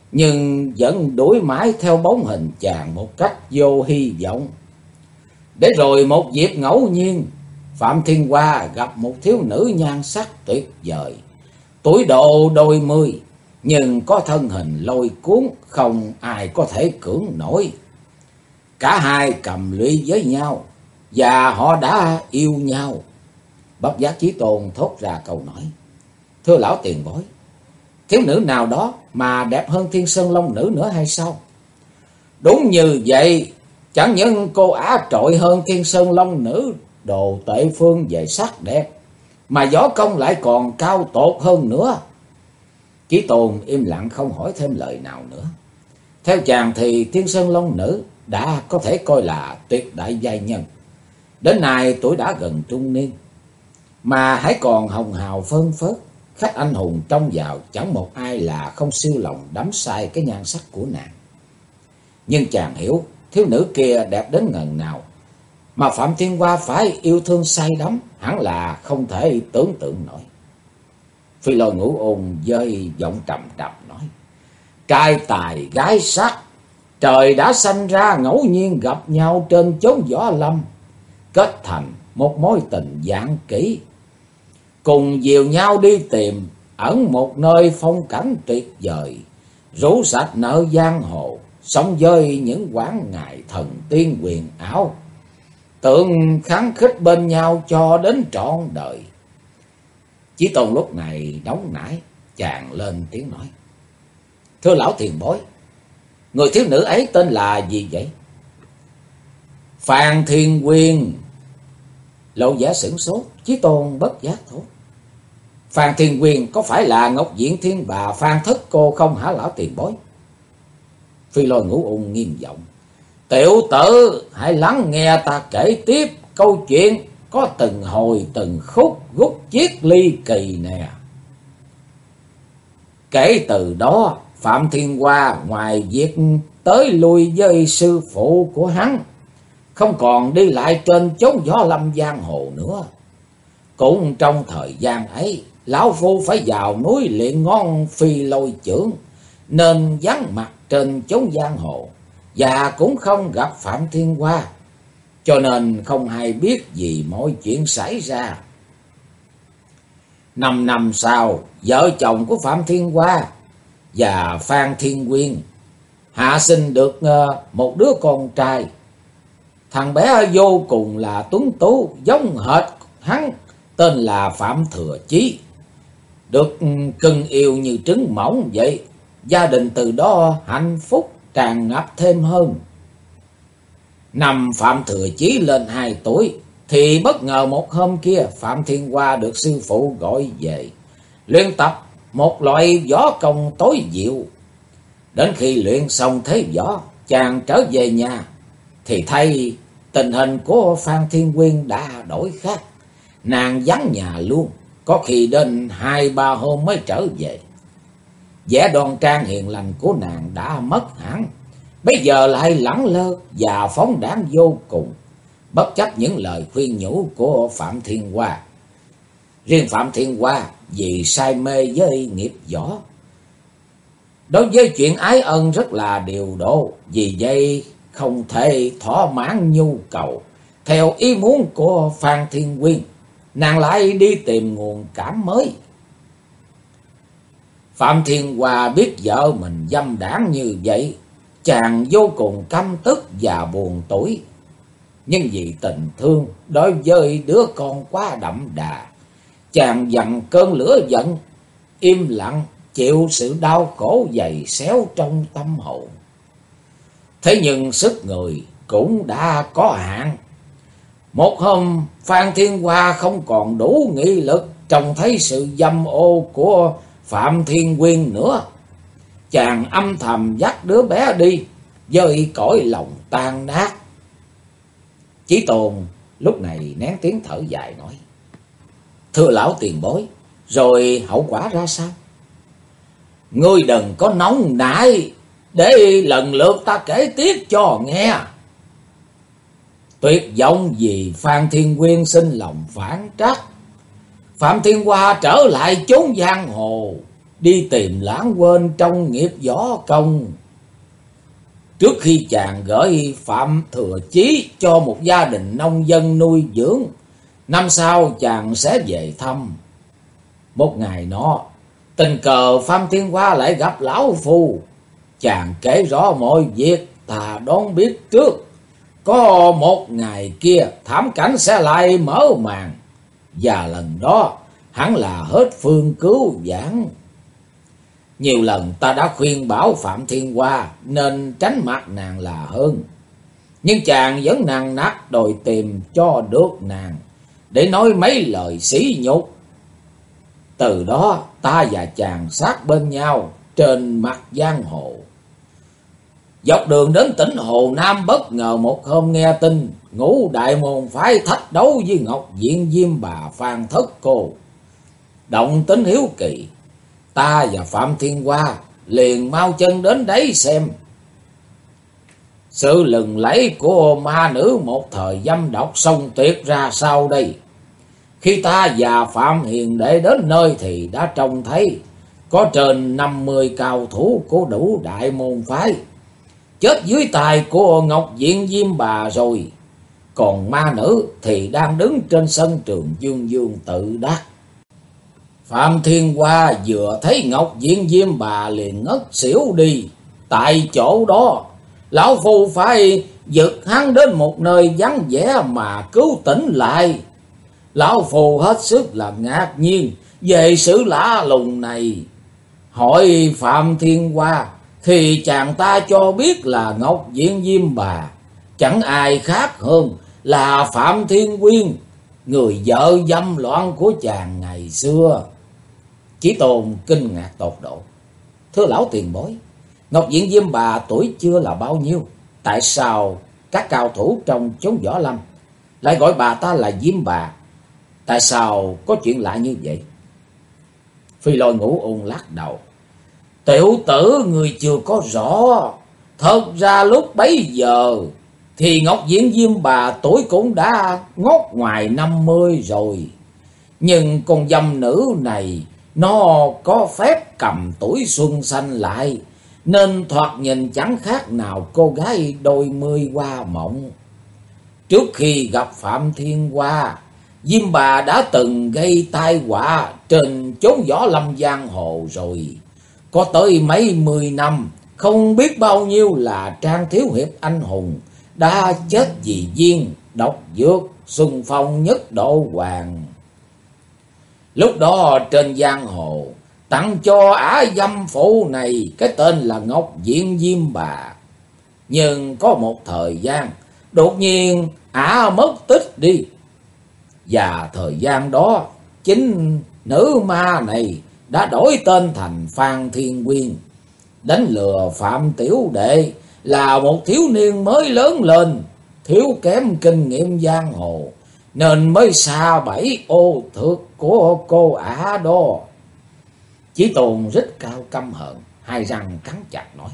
nhưng vẫn đuổi mãi theo bóng hình chàng một cách vô hy vọng. Để rồi một dịp ngẫu nhiên, Phạm Thiên Hoa gặp một thiếu nữ nhan sắc tuyệt vời, tuổi độ đôi mươi, nhưng có thân hình lôi cuốn, không ai có thể cưỡng nổi. Cả hai cầm lụy với nhau, và họ đã yêu nhau. Bất Giác Chí Tôn thốt ra câu nói: "Thưa lão tiền bối, thiếu nữ nào đó mà đẹp hơn Thiên Sơn Long Nữ nữa hay sao?" "Đúng như vậy, chẳng những cô á trội hơn Thiên Sơn Long Nữ Đồ Tệ Phương về sắc đẹp, mà võ công lại còn cao tột hơn nữa." Chí Tôn im lặng không hỏi thêm lời nào nữa. Theo chàng thì Thiên Sơn Long Nữ đã có thể coi là tuyệt đại giai nhân. Đến nay tuổi đã gần trung niên, mà hãy còn hồng hào phơn phớt. Khách anh hùng trông vào chẳng một ai là không siêu lòng đắm say cái nhan sắc của nàng. Nhưng chàng hiểu thiếu nữ kia đẹp đến ngần nào, mà Phạm Thiên Hoa phải yêu thương say đắm hẳn là không thể tưởng tượng nổi. Phi Lôi Ngũ Ôn với giọng trầm trầm nói: "Trai tài gái sắc, trời đã sanh ra ngẫu nhiên gặp nhau trên chốn võ lâm, kết thành một mối tình vạn kỷ, cùng dìu nhau đi tìm ẩn một nơi phong cảnh tuyệt vời, rũ sạch nợ giang hồ, sống với những quãng ngày thần tiên huyền ảo, tưởng kháng khích bên nhau cho đến trọn đời." Chí Tôn lúc này nóng nảy, chàng lên tiếng nói: "Thưa lão tiền bối, người thiếu nữ ấy tên là gì vậy?" "Phan Thiên Quyên." Lộ vẻ sửng sốt, Chí Tôn bất giác thốt: "Phan Thiên Quyên có phải là Ngọc Diện Thiên Bà Phan Thất Cô không hả lão tiền bối?" Phi Lôi Ngũ Ung nghiêm giọng: "Tiểu tử, hãy lắng nghe ta kể tiếp câu chuyện có từng hồi từng khúc gút chiết ly kỳ nè." Kể từ đó, Phạm Thiên Hoa ngoài việc tới lui với sư phụ của hắn, không còn đi lại trên chốn võ lâm giang hồ nữa. Cũng trong thời gian ấy, lão phu phải vào núi luyện ngon phi lôi chưởng, nên vắng mặt trên chốn giang hồ, và cũng không gặp Phạm Thiên Hoa, cho nên không hay biết gì mọi chuyện xảy ra. 5 năm sau, vợ chồng của Phạm Thiên Hoa và Phan Thiên Quyên hạ sinh được một đứa con trai. Thằng bé vô cùng là tuấn tú, giống hệt hắn, tên là Phạm Thừa Chí, được cưng yêu như trứng mỏng vậy. Gia đình từ đó hạnh phúc tràn ngập thêm hơn. Năm Phạm Thừa Chí lên 2 tuổi, thì bất ngờ một hôm kia Phạm Thiên Hoa được sư phụ gọi về luyện tập một loại võ công tối diệu. Đến khi luyện xong thế võ, chàng trở về nhà thì thấy tình hình của Phan Thiên Quyên đã đổi khác. Nàng vắng nhà luôn, có khi đến 2-3 hôm mới trở về. Vẻ đoan trang hiền lành của nàng đã mất hẳn, bây giờ lại lẳng lơ và phóng đãng vô cùng, bất chấp những lời khuyên nhủ của Phạm Thiên Hoa. Riêng Phạm Thiên Hoa vì say mê với nghiệp võ, đối với chuyện ái ân rất là điều độ, vì vậy không thể thỏa mãn nhu cầu theo ý muốn của Phan Thiên Quyên, nàng lại đi tìm nguồn cảm mới. Phạm Thiên Hoa biết vợ mình dâm đãng như vậy, chàng vô cùng căm tức và buồn tủi. Nhưng vì tình thương đối với đứa con quá đậm đà, chàng dằn cơn lửa giận, im lặng chịu sự đau khổ dày xéo trong tâm hồn. Thế nhưng sức người cũng đã có hạn. Một hôm Phan Thiên Hoa không còn đủ nghị lực trông thấy sự dâm ô của Phạm Thiên Quyên nữa, chàng âm thầm dắt đứa bé đi với cõi lòng tan nát. Chí Tôn lúc này nén tiếng thở dài nói: "Thưa lão tiền bối, rồi hậu quả ra sao?" "Ngươi đừng có nóng nảy, để lần lượt ta kể tiếp cho nghe." Tuyệt vọng vì Phan Thiên Quyên sinh lòng phản trắc, Phạm Thiên Hoa trở lại chốn giang hồ, đi tìm lãng quên trong nghiệp võ công. Trước khi chàng gửi Phạm Thừa Chí cho một gia đình nông dân nuôi dưỡng, năm sau chàng sẽ về thăm. Một ngày nọ, tình cờ Phạm Thiên Hoa lại gặp lão phu. Chàng kể rõ mọi việc, ta đoán biết trước. Có một ngày kia, thảm cảnh sẽ lại mở màn. Và lần đó, hẳn là hết phương cứu vãn. Nhiều lần ta đã khuyên bảo Phạm Thiên Hoa nên tránh mặt nàng là hơn. Nhưng chàng vẫn nằng nặc đòi tìm cho được nàng, để nói mấy lời sỉ nhục. Từ đó ta và chàng sát bên nhau trên mặt giang hồ. Dọc đường đến tỉnh Hồ Nam, bất ngờ một hôm nghe tin Ngũ Đại Môn phái thách đấu với Ngọc Diện Diêm Bà Phan Thất Cô. Động tính hiếu kỳ, ta và Phạm Thiên Hoa liền mau chân đến đấy xem. Sự lừng lẫy của ma nữ một thời dâm độc sông tuyệt ra sau đây. Khi ta và Phạm Hiền Đệ đến nơi thì đã trông thấy có trên 50 cao thủ của Đủ Đại Môn phái chết dưới tay của Ngọc Diện Diêm Bà rồi. Còn ma nữ thì đang đứng trên sân trường Dương Dương tự đắc. Phạm Thiên Hoa vừa thấy Ngọc Diện Diêm Bà liền ngất xỉu đi. Tại chỗ đó, lão phu phải giật hắn đến một nơi vắng vẻ mà cứu tỉnh lại. Lão phu hết sức là ngạc nhiên về sự lạ lùng này. Hỏi Phạm Thiên Hoa thì chàng ta cho biết là Ngọc Diện Diêm Bà chẳng ai khác hơn là Phạm Thiên Quyên, người vợ dâm loạn của chàng ngày xưa. Chí Tôn kinh ngạc tột độ. Thưa lão tiền bối, Ngọc Diện Diêm Bà tuổi chưa là bao nhiêu? Tại sao các cao thủ trong chốn võ lâm lại gọi bà ta là Diêm Bà? Tại sao có chuyện lạ như vậy? Phi Lôi Ngũ Ung lắc đầu. Tiểu tử người chưa có rõ. Thật ra lúc bấy giờ thì Ngọc Diện Diêm Bà tuổi cũng đã ngót ngoài 50 rồi. Nhưng con dâm nữ này nó có phép cầm tuổi xuân xanh lại, nên thoạt nhìn chẳng khác nào cô gái đôi mươi hoa mộng. Trước khi gặp Phạm Thiên Hoa, Diêm Bà đã từng gây tai họa trên chốn võ lâm giang hồ rồi. Có tới mấy 10 năm, không biết bao nhiêu là trang thiếu hiệp anh hùng đã chết vì viên độc dược xung phong nhất độ hoàng. Lúc đó trên giang hồ tặng cho ả dâm phụ này cái tên là Ngọc Diện Diêm Bà. Nhưng có một thời gian đột nhiên ả mất tích đi. Và thời gian đó chính nữ ma này đã đổi tên thành Phan Thiên Quyên, đánh lừa Phạm Tiểu Đệ là một thiếu niên mới lớn lên, thiếu kém kinh nghiệm giang hồ, nên mới sa bẫy ô thước của cô ả đó. Chí Tôn rít cao căm hận, hai răng cắn chặt nói: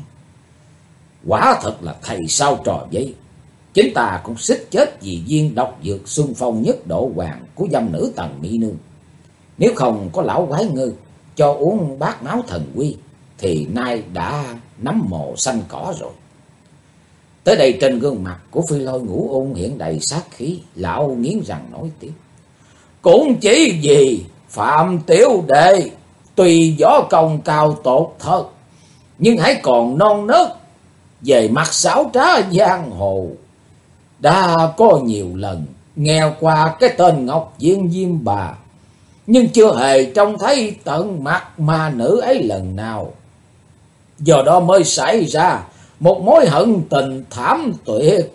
Quả thật là thầy sao trò vậy. Chính ta cũng xích chết vì viên độc dược xuân phong nhất độ hoàng của dâm nữ Tần Mỹ Nương. Nếu không có lão quái ngư cho uống bát máu thần quy thì nay đã nắm mồ xanh cỏ rồi. Tới đây trên gương mặt của Phi Lôi Ngũ Ung hiện đầy sát khí. Lão nghiến răng nói tiếp: Cũng chỉ vì Phạm Tiểu Đệ tuy võ công cao tột thật, nhưng hãy còn non nớt về mặt xảo trá giang hồ. Đã có nhiều lần nghe qua cái tên Ngọc Diện Diêm Bà, nhưng chưa hề trông thấy tận mặt ma nữ ấy lần nào. Do đó mới xảy ra một mối hận tình thảm tuyệt.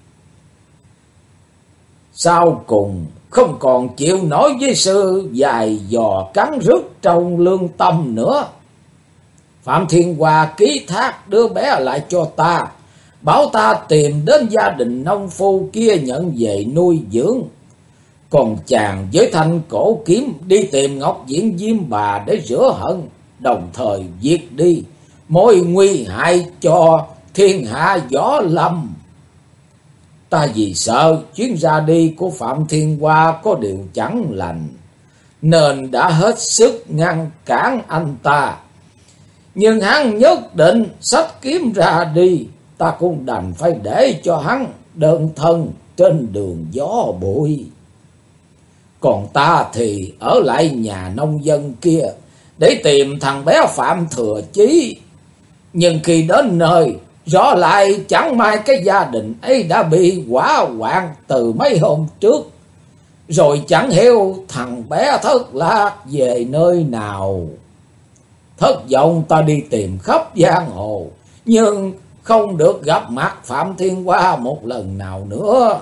Sau cùng không còn chịu nổi với sự dài dò cắn rứt trong lương tâm nữa. Phạm Thiên Hoa ký thác đứa bé lại cho ta, bảo ta tìm đến gia đình nông phu kia nhận về nuôi dưỡng. Còn chàng với thanh cổ kiếm đi tìm Ngọc Diện Diêm Bà để rửa hận, đồng thời diệt đi mối nguy hại cho thiên hạ võ lâm. Ta vì sợ chuyến ra đi của Phạm Thiên Hoa có điều chẳng lành, nên đã hết sức ngăn cản anh ta. Nhưng hắn nhất định xách kiếm ra đi, ta cũng đành phải để cho hắn đơn thân trên đường gió bụi. Còn ta thì ở lại nhà nông dân kia để tìm thằng bé Phạm Thừa Chí. Nhưng khi đến nơi, rõ lại chẳng may cái gia đình ấy đã bị hỏa hoạn từ mấy hôm trước. Rồi chẳng hiểu thằng bé thất lạc về nơi nào. Thất vọng ta đi tìm khắp giang hồ, nhưng không được gặp mặt Phạm Thiên Hoa một lần nào nữa.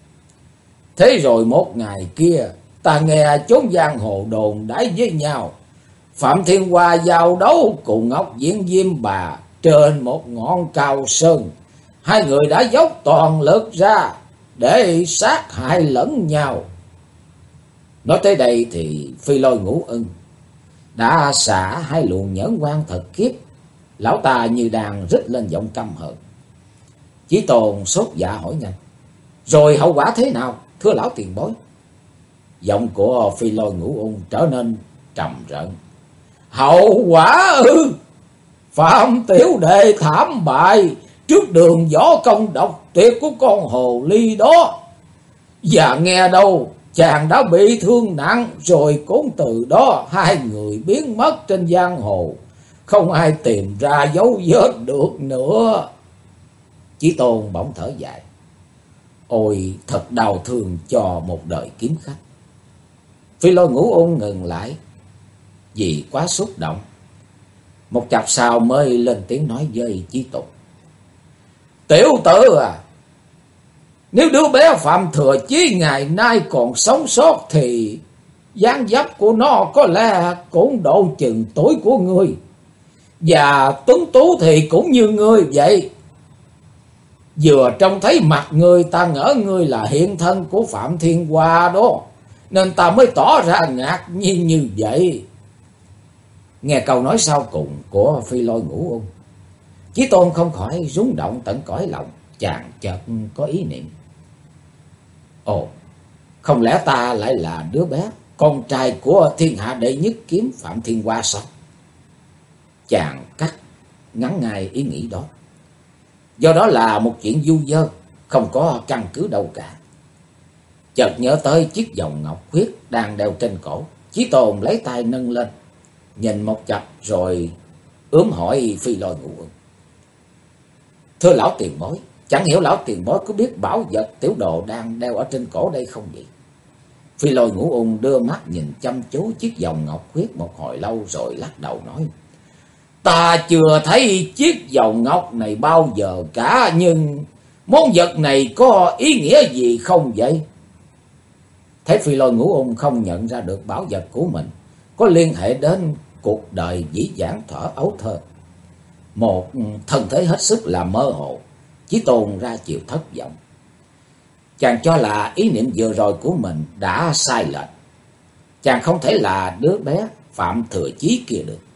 Thế rồi một ngày kia, ta nghe chốn giang hồ đồn đãi với nhau, Phạm Thiên Hoa giao đấu cùng Ngọc Diễn Diêm Bà trên một ngọn cao sơn. Hai người đã dốc toàn lực ra để sát hại lẫn nhau. Nói tới đây thì Phi Lôi Ngũ Ưng đã xả hai luồng nhẫn quan thật kiếp. Lão ta như đang rít lên giọng căm hờn. Chí Tôn sốt dạ hỏi nhanh: rồi hậu quả thế nào, thưa lão tiền bối? Giọng của Phi Lôi Ngũ Ưng trở nên trầm rợn. Hậu quả ư? Phạm tiểu đệ thảm bại trước đường võ công độc tuyệt của con hồ ly đó. Và nghe đâu chàng đã bị thương nặng, rồi cũng từ đó hai người biến mất trên giang hồ, không ai tìm ra dấu vết được nữa. Chí Tôn bỗng thở dài. Ôi thật đau thương cho một đời kiếm khách. Phi Lôi Ngũ Ung ngừng lại vì quá xúc động. Một chập sau mới lên tiếng nói với Chí Tôn: tiểu tử à, nếu đứa bé Phạm Thừa Chí ngày nay còn sống sót thì dáng dấp của nó có lẽ cũng độ chừng tuổi của ngươi, và tuấn tú thì cũng như ngươi vậy. Vừa trông thấy mặt ngươi, ta ngỡ ngươi là hiện thân của Phạm Thiên Hoa đó, nên ta mới tỏ ra ngạc nhiên như vậy. Nghe câu nói sau cùng của Phi Lôi Ngũ Ung, Chí Tôn không khỏi rung động tận cõi lòng. Chàng chợt có ý niệm: ồ, không lẽ ta lại là đứa bé con trai của thiên hạ đệ nhất kiếm Phạm Thiên Hoa sao? Chàng cắt ngắn ngay ý nghĩ đó. Do đó là một chuyện du dơ, không có căn cứ đâu cả. Chợt nhớ tới chiếc vòng ngọc khuyết đang đeo trên cổ, Chí Tôn lấy tay nâng lên, nhìn một chập rồi ướm hỏi Phi Lôi Ngũ Ưng: thưa lão tiền bối, chẳng hiểu lão tiền bối có biết bảo vật tiểu đồ đang đeo ở trên cổ đây không vậy? Phi Lôi Ngũ Ung đưa mắt nhìn chăm chú chiếc vòng ngọc khuyết một hồi lâu rồi lắc đầu nói: ta chưa thấy chiếc vòng ngọc này bao giờ cả, nhưng món vật này có ý nghĩa gì không vậy? Thấy Phi Lôi Ngũ Ung không nhận ra được bảo vật của mình có liên hệ đến cuộc đời dĩ vãng thuở ấu thơ, một thân thế hết sức là mơ hồ, Chí Tôn ra chịu thất vọng. Chàng cho là ý niệm vừa rồi của mình đã sai lệch. Chàng không thể là đứa bé Phạm Thừa Chí kia được.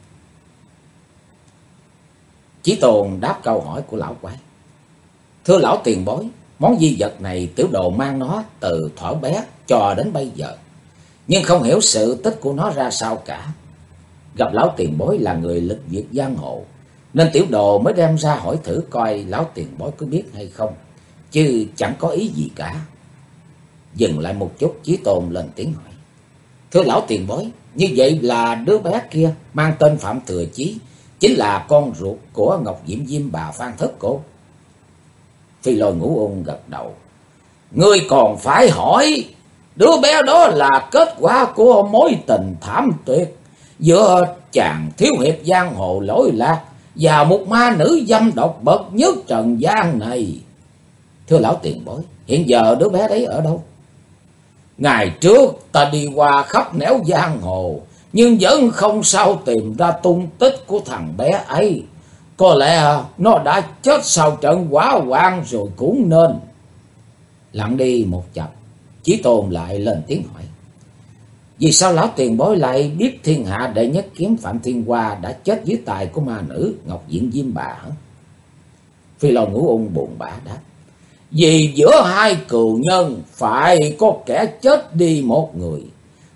Chí Tôn đáp câu hỏi của lão quái: thưa lão tiền bối, món di vật này tiểu đồ mang nó từ thuở bé cho đến bây giờ, nhưng không hiểu sự tích của nó ra sao cả. Gặp lão tiền bối là người lịch duyệt giang hồ, nên tiểu đồ mới đem ra hỏi thử coi lão tiền bối có biết hay không, chứ chẳng có ý gì cả. Dừng lại một chút, Chí Tôn lên tiếng hỏi: thưa lão tiền bối, như vậy là đứa bé kia mang tên Phạm Thừa Chí chính là con ruột của Ngọc Diễm Diêm Bà Phan Thất cô? Phi Lôi Ngũ Ung gật đầu: ngươi còn phải hỏi, đứa bé đó là kết quả của mối tình thảm tuyệt giữa chàng thiếu hiệp giang hồ lỗi lạc và một ma nữ dâm độc bậc nhất trần gian này. Thưa lão tiền bối, hiện giờ đứa bé đấy ở đâu? Ngày trước ta đi qua khắp nẻo giang hồ, nhưng vẫn không sao tìm ra tung tích của thằng bé ấy. Có lẽ nó đã chết sau trận hỏa hoạn rồi cũng nên. Lặng đi một chập, Chí Tôn lại lên tiếng hỏi: vì sao lão tiền bối lại biết thiên hạ đệ nhất kiếm Phạm Thiên Hoa đã chết dưới tay của ma nữ Ngọc Diện Diêm Bà hả? Phi Lôi Ngũ Ung buồn bã đáp: vì giữa hai cừu nhân phải có kẻ chết đi một người,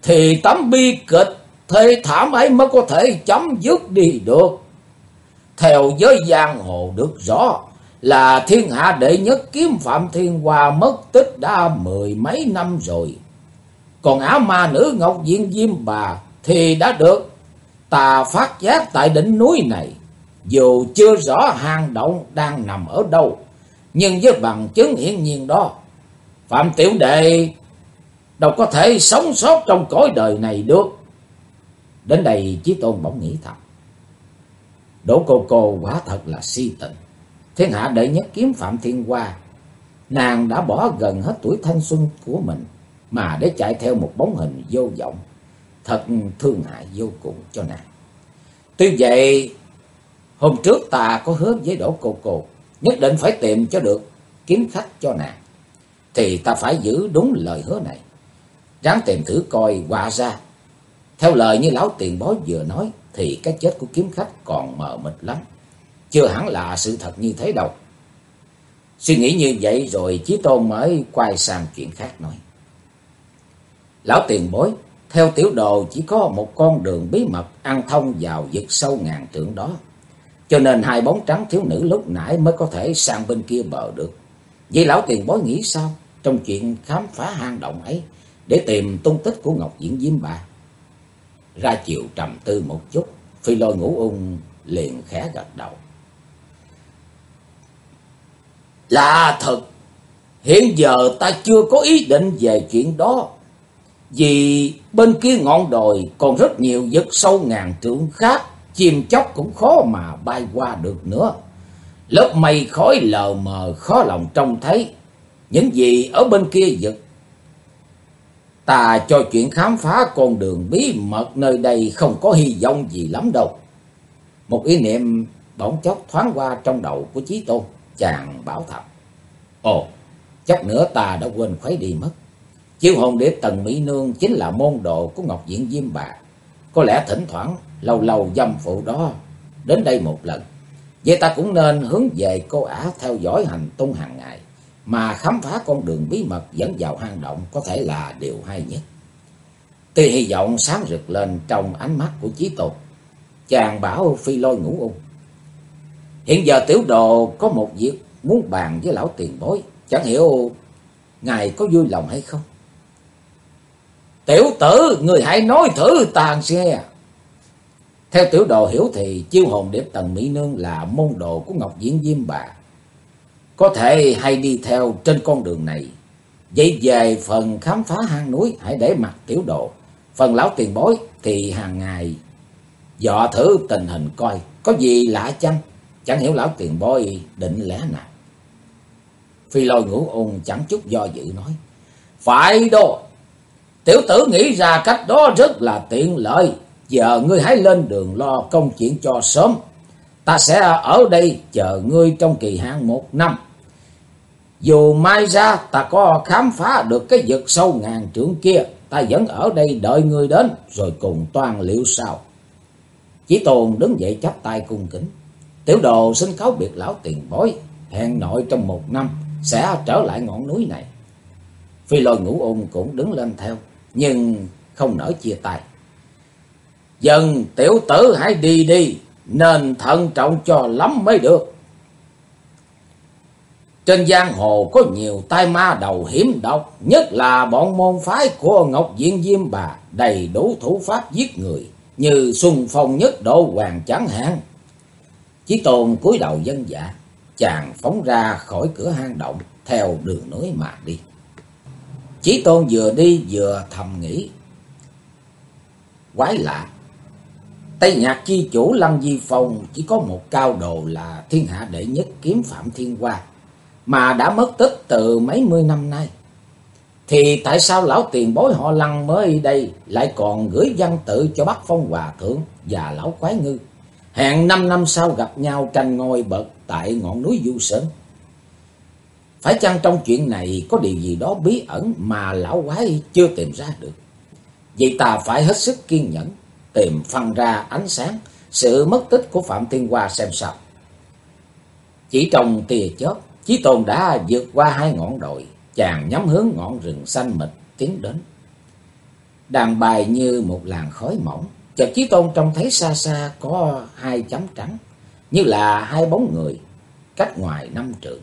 thì tấm bi kịch thê thảm ấy mới có thể chấm dứt đi được. Theo giới giang hồ được rõ là thiên hạ đệ nhất kiếm Phạm Thiên Hoa mất tích đã mười mấy năm rồi. Còn ả ma nữ Ngọc Diện Diêm Bà thì đã được ta phát giác tại đỉnh núi này. Dù chưa rõ hang động đang nằm ở đâu, nhưng với bằng chứng hiển nhiên đó, Phạm tiểu đệ đâu có thể sống sót trong cõi đời này được. Đến đây Chí Tôn bỗng nghĩ thầm, Đỗ cô quả thật là si tình. Thiên hạ đệ nhất kiếm Phạm Thiên Hoa, nàng đã bỏ gần hết tuổi thanh xuân của mình mà để chạy theo một bóng hình vô vọng, thật thương hại vô cùng cho nàng. Tuy vậy, hôm trước ta có hứa với Đỗ cô nhất định phải tìm cho được kiếm khách cho nàng, thì ta phải giữ đúng lời hứa này. Ráng tìm thử coi quả ra theo lời như lão tiền bối vừa nói thì cái chết của kiếm khách còn mờ mịt lắm, chưa hẳn là sự thật như thế đâu. Suy nghĩ như vậy rồi Chí Tôn mới quay sang chuyện khác nói, lão tiền bối, theo tiểu đồ chỉ có một con đường bí mật ăn thông vào vực sâu ngàn trượng đó, cho nên hai bóng trắng thiếu nữ lúc nãy mới có thể sang bên kia bờ được. Vậy lão tiền bối nghĩ sao trong chuyện khám phá hang động ấy để tìm tung tích của Ngọc Diện Diêm Bà? Ra chiều trầm tư một chút, Phi Lôi Ngũ Ung liền khẽ gật đầu. Là thật, hiện giờ ta chưa có ý định về chuyện đó, vì bên kia ngọn đồi còn rất nhiều vực sâu ngàn trượng khác, chim chóc cũng khó mà bay qua được nữa. Lớp mây khói lờ mờ khó lòng trông thấy những gì ở bên kia vực. Ta cho chuyện khám phá con đường bí mật nơi đây không có hy vọng gì lắm đâu. Một ý niệm bỗng chốc thoáng qua trong đầu của Chí Tôn, chàng bảo thầm, ồ, chốc nữa ta đã quên khuấy đi mất. Chiêu hồn điệp Tần Mỹ Nương chính là môn đồ của Ngọc Diện Diêm Bà. Có lẽ thỉnh thoảng lâu lâu dâm phụ đó đến đây một lần. Vậy ta cũng nên hướng về cô ả theo dõi hành tung hàng ngày, mà khám phá con đường bí mật dẫn vào hang động có thể là điều hay nhất. Tuy hy vọng sáng rực lên trong ánh mắt của Chí Tôn, chàng bảo Phi Lôi Ngũ Ung, hiện giờ tiểu đồ có một việc muốn bàn với lão tiền bối, chẳng hiểu ngài có vui lòng hay không? Tiểu tử, người hãy nói thử tàn xe. Theo tiểu đồ hiểu thì chiêu hồn điệp Tần Mỹ Nương là môn đồ của Ngọc Diện Diêm Bà, có thể hay đi theo trên con đường này. Vậy về phần khám phá hang núi hãy để mặc tiểu đồ, phần lão tiền bối thì hàng ngày dò thử tình hình coi có gì lạ chăng, chẳng hiểu lão tiền bối định lẽ nào. Phi Lôi Ngũ Ung chẳng chút do dự nói, phải đó, tiểu tử nghĩ ra cách đó rất là tiện lợi. Giờ ngươi hãy lên đường lo công chuyện cho sớm, ta sẽ ở đây chờ ngươi trong kỳ hạn 1 năm. Dù mai ra ta có khám phá được cái vực sâu ngàn trượng kia, ta vẫn ở đây đợi ngươi đến rồi cùng toan liệu sao. Chí Tôn đứng dậy chắp tay cung kính, tiểu đồ xin cáo biệt lão tiền bối, hẹn nội trong 1 năm sẽ trở lại ngọn núi này. Phi Lôi Ngũ Ung cũng đứng lên theo, nhưng không nỡ chia tay. Dần tiểu tử hãy đi đi, nên thận trọng cho lắm mới được. Trên giang hồ có nhiều tai ma đầu hiểm độc, nhất là bọn môn phái của Ngọc Diện Diêm Bà đầy đủ thủ pháp giết người, như Xuân Phong Nhất Độ Hoàng chẳng hạn. Chí Tôn cúi đầu vâng dạ, chàng phóng ra khỏi cửa hang động theo đường núi mà đi. Chí Tôn vừa đi vừa thầm nghĩ, quái lạ, Tây Nhạc chi chủ Lăng Di Phong chỉ có một cao đồ là thiên hạ đệ nhất kiếm Phạm Thiên Hoa, mà đã mất tích từ mấy mươi năm nay. Thì tại sao lão tiền bối họ Lăng mới đây lại còn gửi văn tự cho Bắc Phong Hòa Thượng và lão Quái Ngư, hẹn 5 năm sau gặp nhau tranh ngôi bậc tại ngọn núi Du Sơn? Phải chăng trong chuyện này có điều gì đó bí ẩn mà lão quái chưa tìm ra được? Vậy ta phải hết sức kiên nhẫn, tìm phân ra ánh sáng sự mất tích của Phạm Thiên Hoa xem sao. Chỉ trong tia chớp, Chí Tôn đã vượt qua 2 ngọn đồi, chàng nhắm hướng ngọn rừng xanh mịt tiến đến. đang bay như một làn khói mỏng. Chợt Chí Tôn trông thấy xa xa có hai chấm trắng, như là hai bóng người, cách ngoài 5 trượng.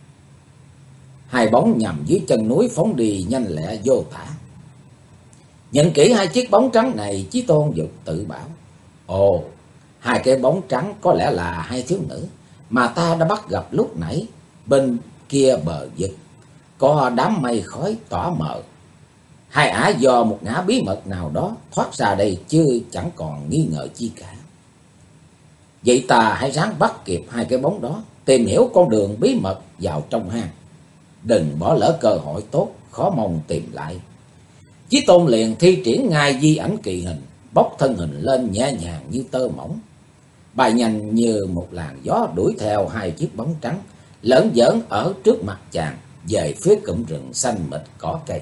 Hai bóng nhằm dưới chân núi phóng đi nhanh lẹ vô tả. Nhìn kỹ hai chiếc bóng trắng này, Chí Tôn dục tự bảo: ồ, hai cái bóng trắng có lẽ là hai thiếu nữ mà ta đã bắt gặp lúc nãy. Bên kia bờ vực có đám mây khói tỏa mờ. Hai ả do một ngã bí mật nào đó thoát ra đây, chứ chẳng còn nghi ngờ chi cả. Vậy ta hãy ráng bắt kịp hai cái bóng đó, tìm hiểu con đường bí mật vào trong hang. Đừng bỏ lỡ cơ hội tốt, khó mong tìm lại. Chí Tôn liền thi triển ngay di ảnh kỳ hình, bốc thân hình lên nhẹ nhàng như tơ mỏng, bay nhanh như một làn gió đuổi theo hai chiếc bóng trắng lởn giởn ở trước mặt chàng về phía cụm rừng xanh mịt cỏ cây.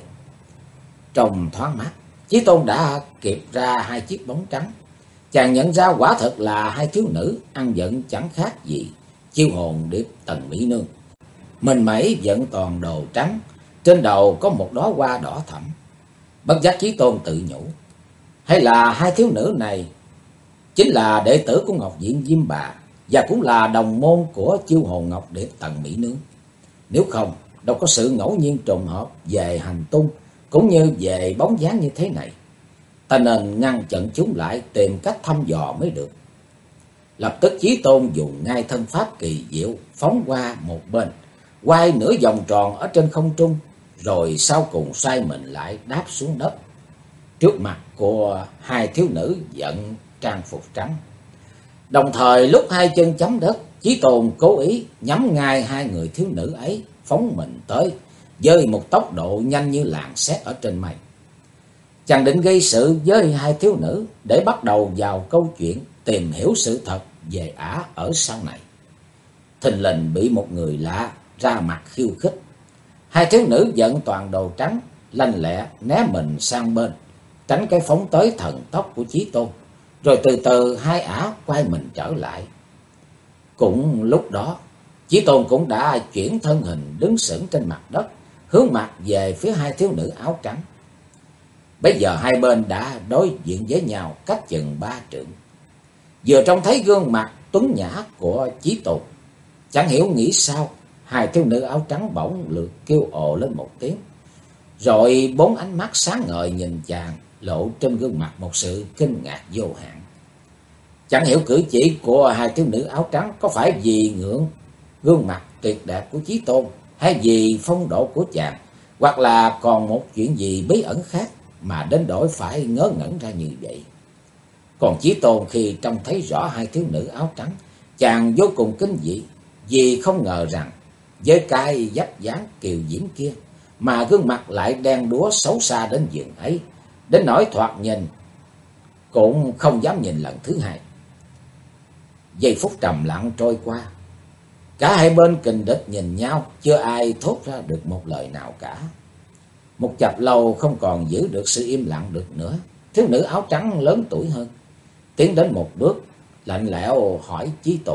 Trong thoáng mát, Chí Tôn đã kịp ra hai chiếc bóng trắng. Chàng nhận ra quả thật là hai thiếu nữ ăn vận chẳng khác gì chiêu hồn điệp Tần Mỹ Nương. Mình mẩy vẫn toàn đồ trắng, trên đầu có một đóa hoa đỏ thẫm. Bất giác Chí Tôn tự nhủ, hay là hai thiếu nữ này chính là đệ tử của Ngọc Diện Diêm Bà, và cũng là đồng môn của chiêu hồn Ngọc Điệp Tần Mỹ Nương. Nếu không, đâu có sự ngẫu nhiên trùng hợp về hành tung cũng như về bóng dáng như thế này. Ta nên ngăn chặn chúng lại, tìm cách thăm dò mới được. Lập tức Chí Tôn dùng ngay thân pháp kỳ diệu, phóng qua một bên, quay nửa vòng tròn ở trên không trung, rồi sau cùng xoay mình lại đáp xuống đất, trước mặt của hai thiếu nữ vận trang phục trắng. Đồng thời lúc hai chân chấm đất, Chí Tôn cố ý nhắm ngay hai người thiếu nữ ấy, phóng mình tới với một tốc độ nhanh như làn sét ở trên mây. Chàng định gây sự với hai thiếu nữ để bắt đầu vào câu chuyện tìm hiểu sự thật về ả ở sau này. Thình lình bị một người lạ ra mặt khiêu khích. Hai thiếu nữ vận toàn đồ trắng, lanh lẹ né mình sang bên, tránh cái phóng tới thần tốc của Chí Tôn. Rồi từ từ hai ả quay mình trở lại. Cũng lúc đó, Chí Tôn cũng đã chuyển thân hình đứng sững trên mặt đất, hướng mặt về phía hai thiếu nữ áo trắng. Bây giờ hai bên đã đối diện với nhau cách chừng 3 trượng. Vừa trông thấy gương mặt tuấn nhã của Chí Tôn, chẳng hiểu nghĩ sao, hai thiếu nữ áo trắng bỗng lượt kêu ồ lên một tiếng. Rồi bốn ánh mắt sáng ngời nhìn chàng, lộ trên gương mặt một sự kinh ngạc vô hạn. Chẳng hiểu cử chỉ của hai thiếu nữ áo trắng có phải vì ngưỡng gương mặt tuyệt đẹp của Chí Tôn, hay vì phong độ của chàng, hoặc là còn một chuyện gì bí ẩn khác mà đến đổi phải ngớ ngẩn ra như vậy. Còn Chí Tôn khi trông thấy rõ hai thiếu nữ áo trắng, chàng vô cùng kinh dị, vì không ngờ rằng với cái vóc dáng kiều diễm kia mà gương mặt lại đen đúa xấu xa đến giường ấy, đến nỗi thoạt nhìn cũng không dám nhìn lần thứ hai. Giây phút trầm lặng trôi qua, cả hai bên kình địch nhìn nhau, chưa ai thốt ra được một lời nào cả. Một chập lâu không còn giữ được sự im lặng được nữa, thiếu nữ áo trắng lớn tuổi hơn tiến đến một bước, lạnh lẽo hỏi Chí Tôn: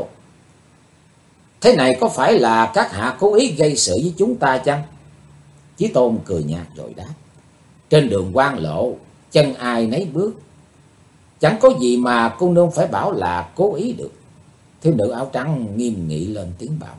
thế này có phải là các hạ cố ý gây sự với chúng ta chăng? Chí Tôn cười nhạt rồi đáp: trên đường quan lộ, chân ai nấy bước, chẳng có gì mà cô nương phải bảo là cố ý được. Thiếu nữ áo trắng nghiêm nghị lên tiếng bảo: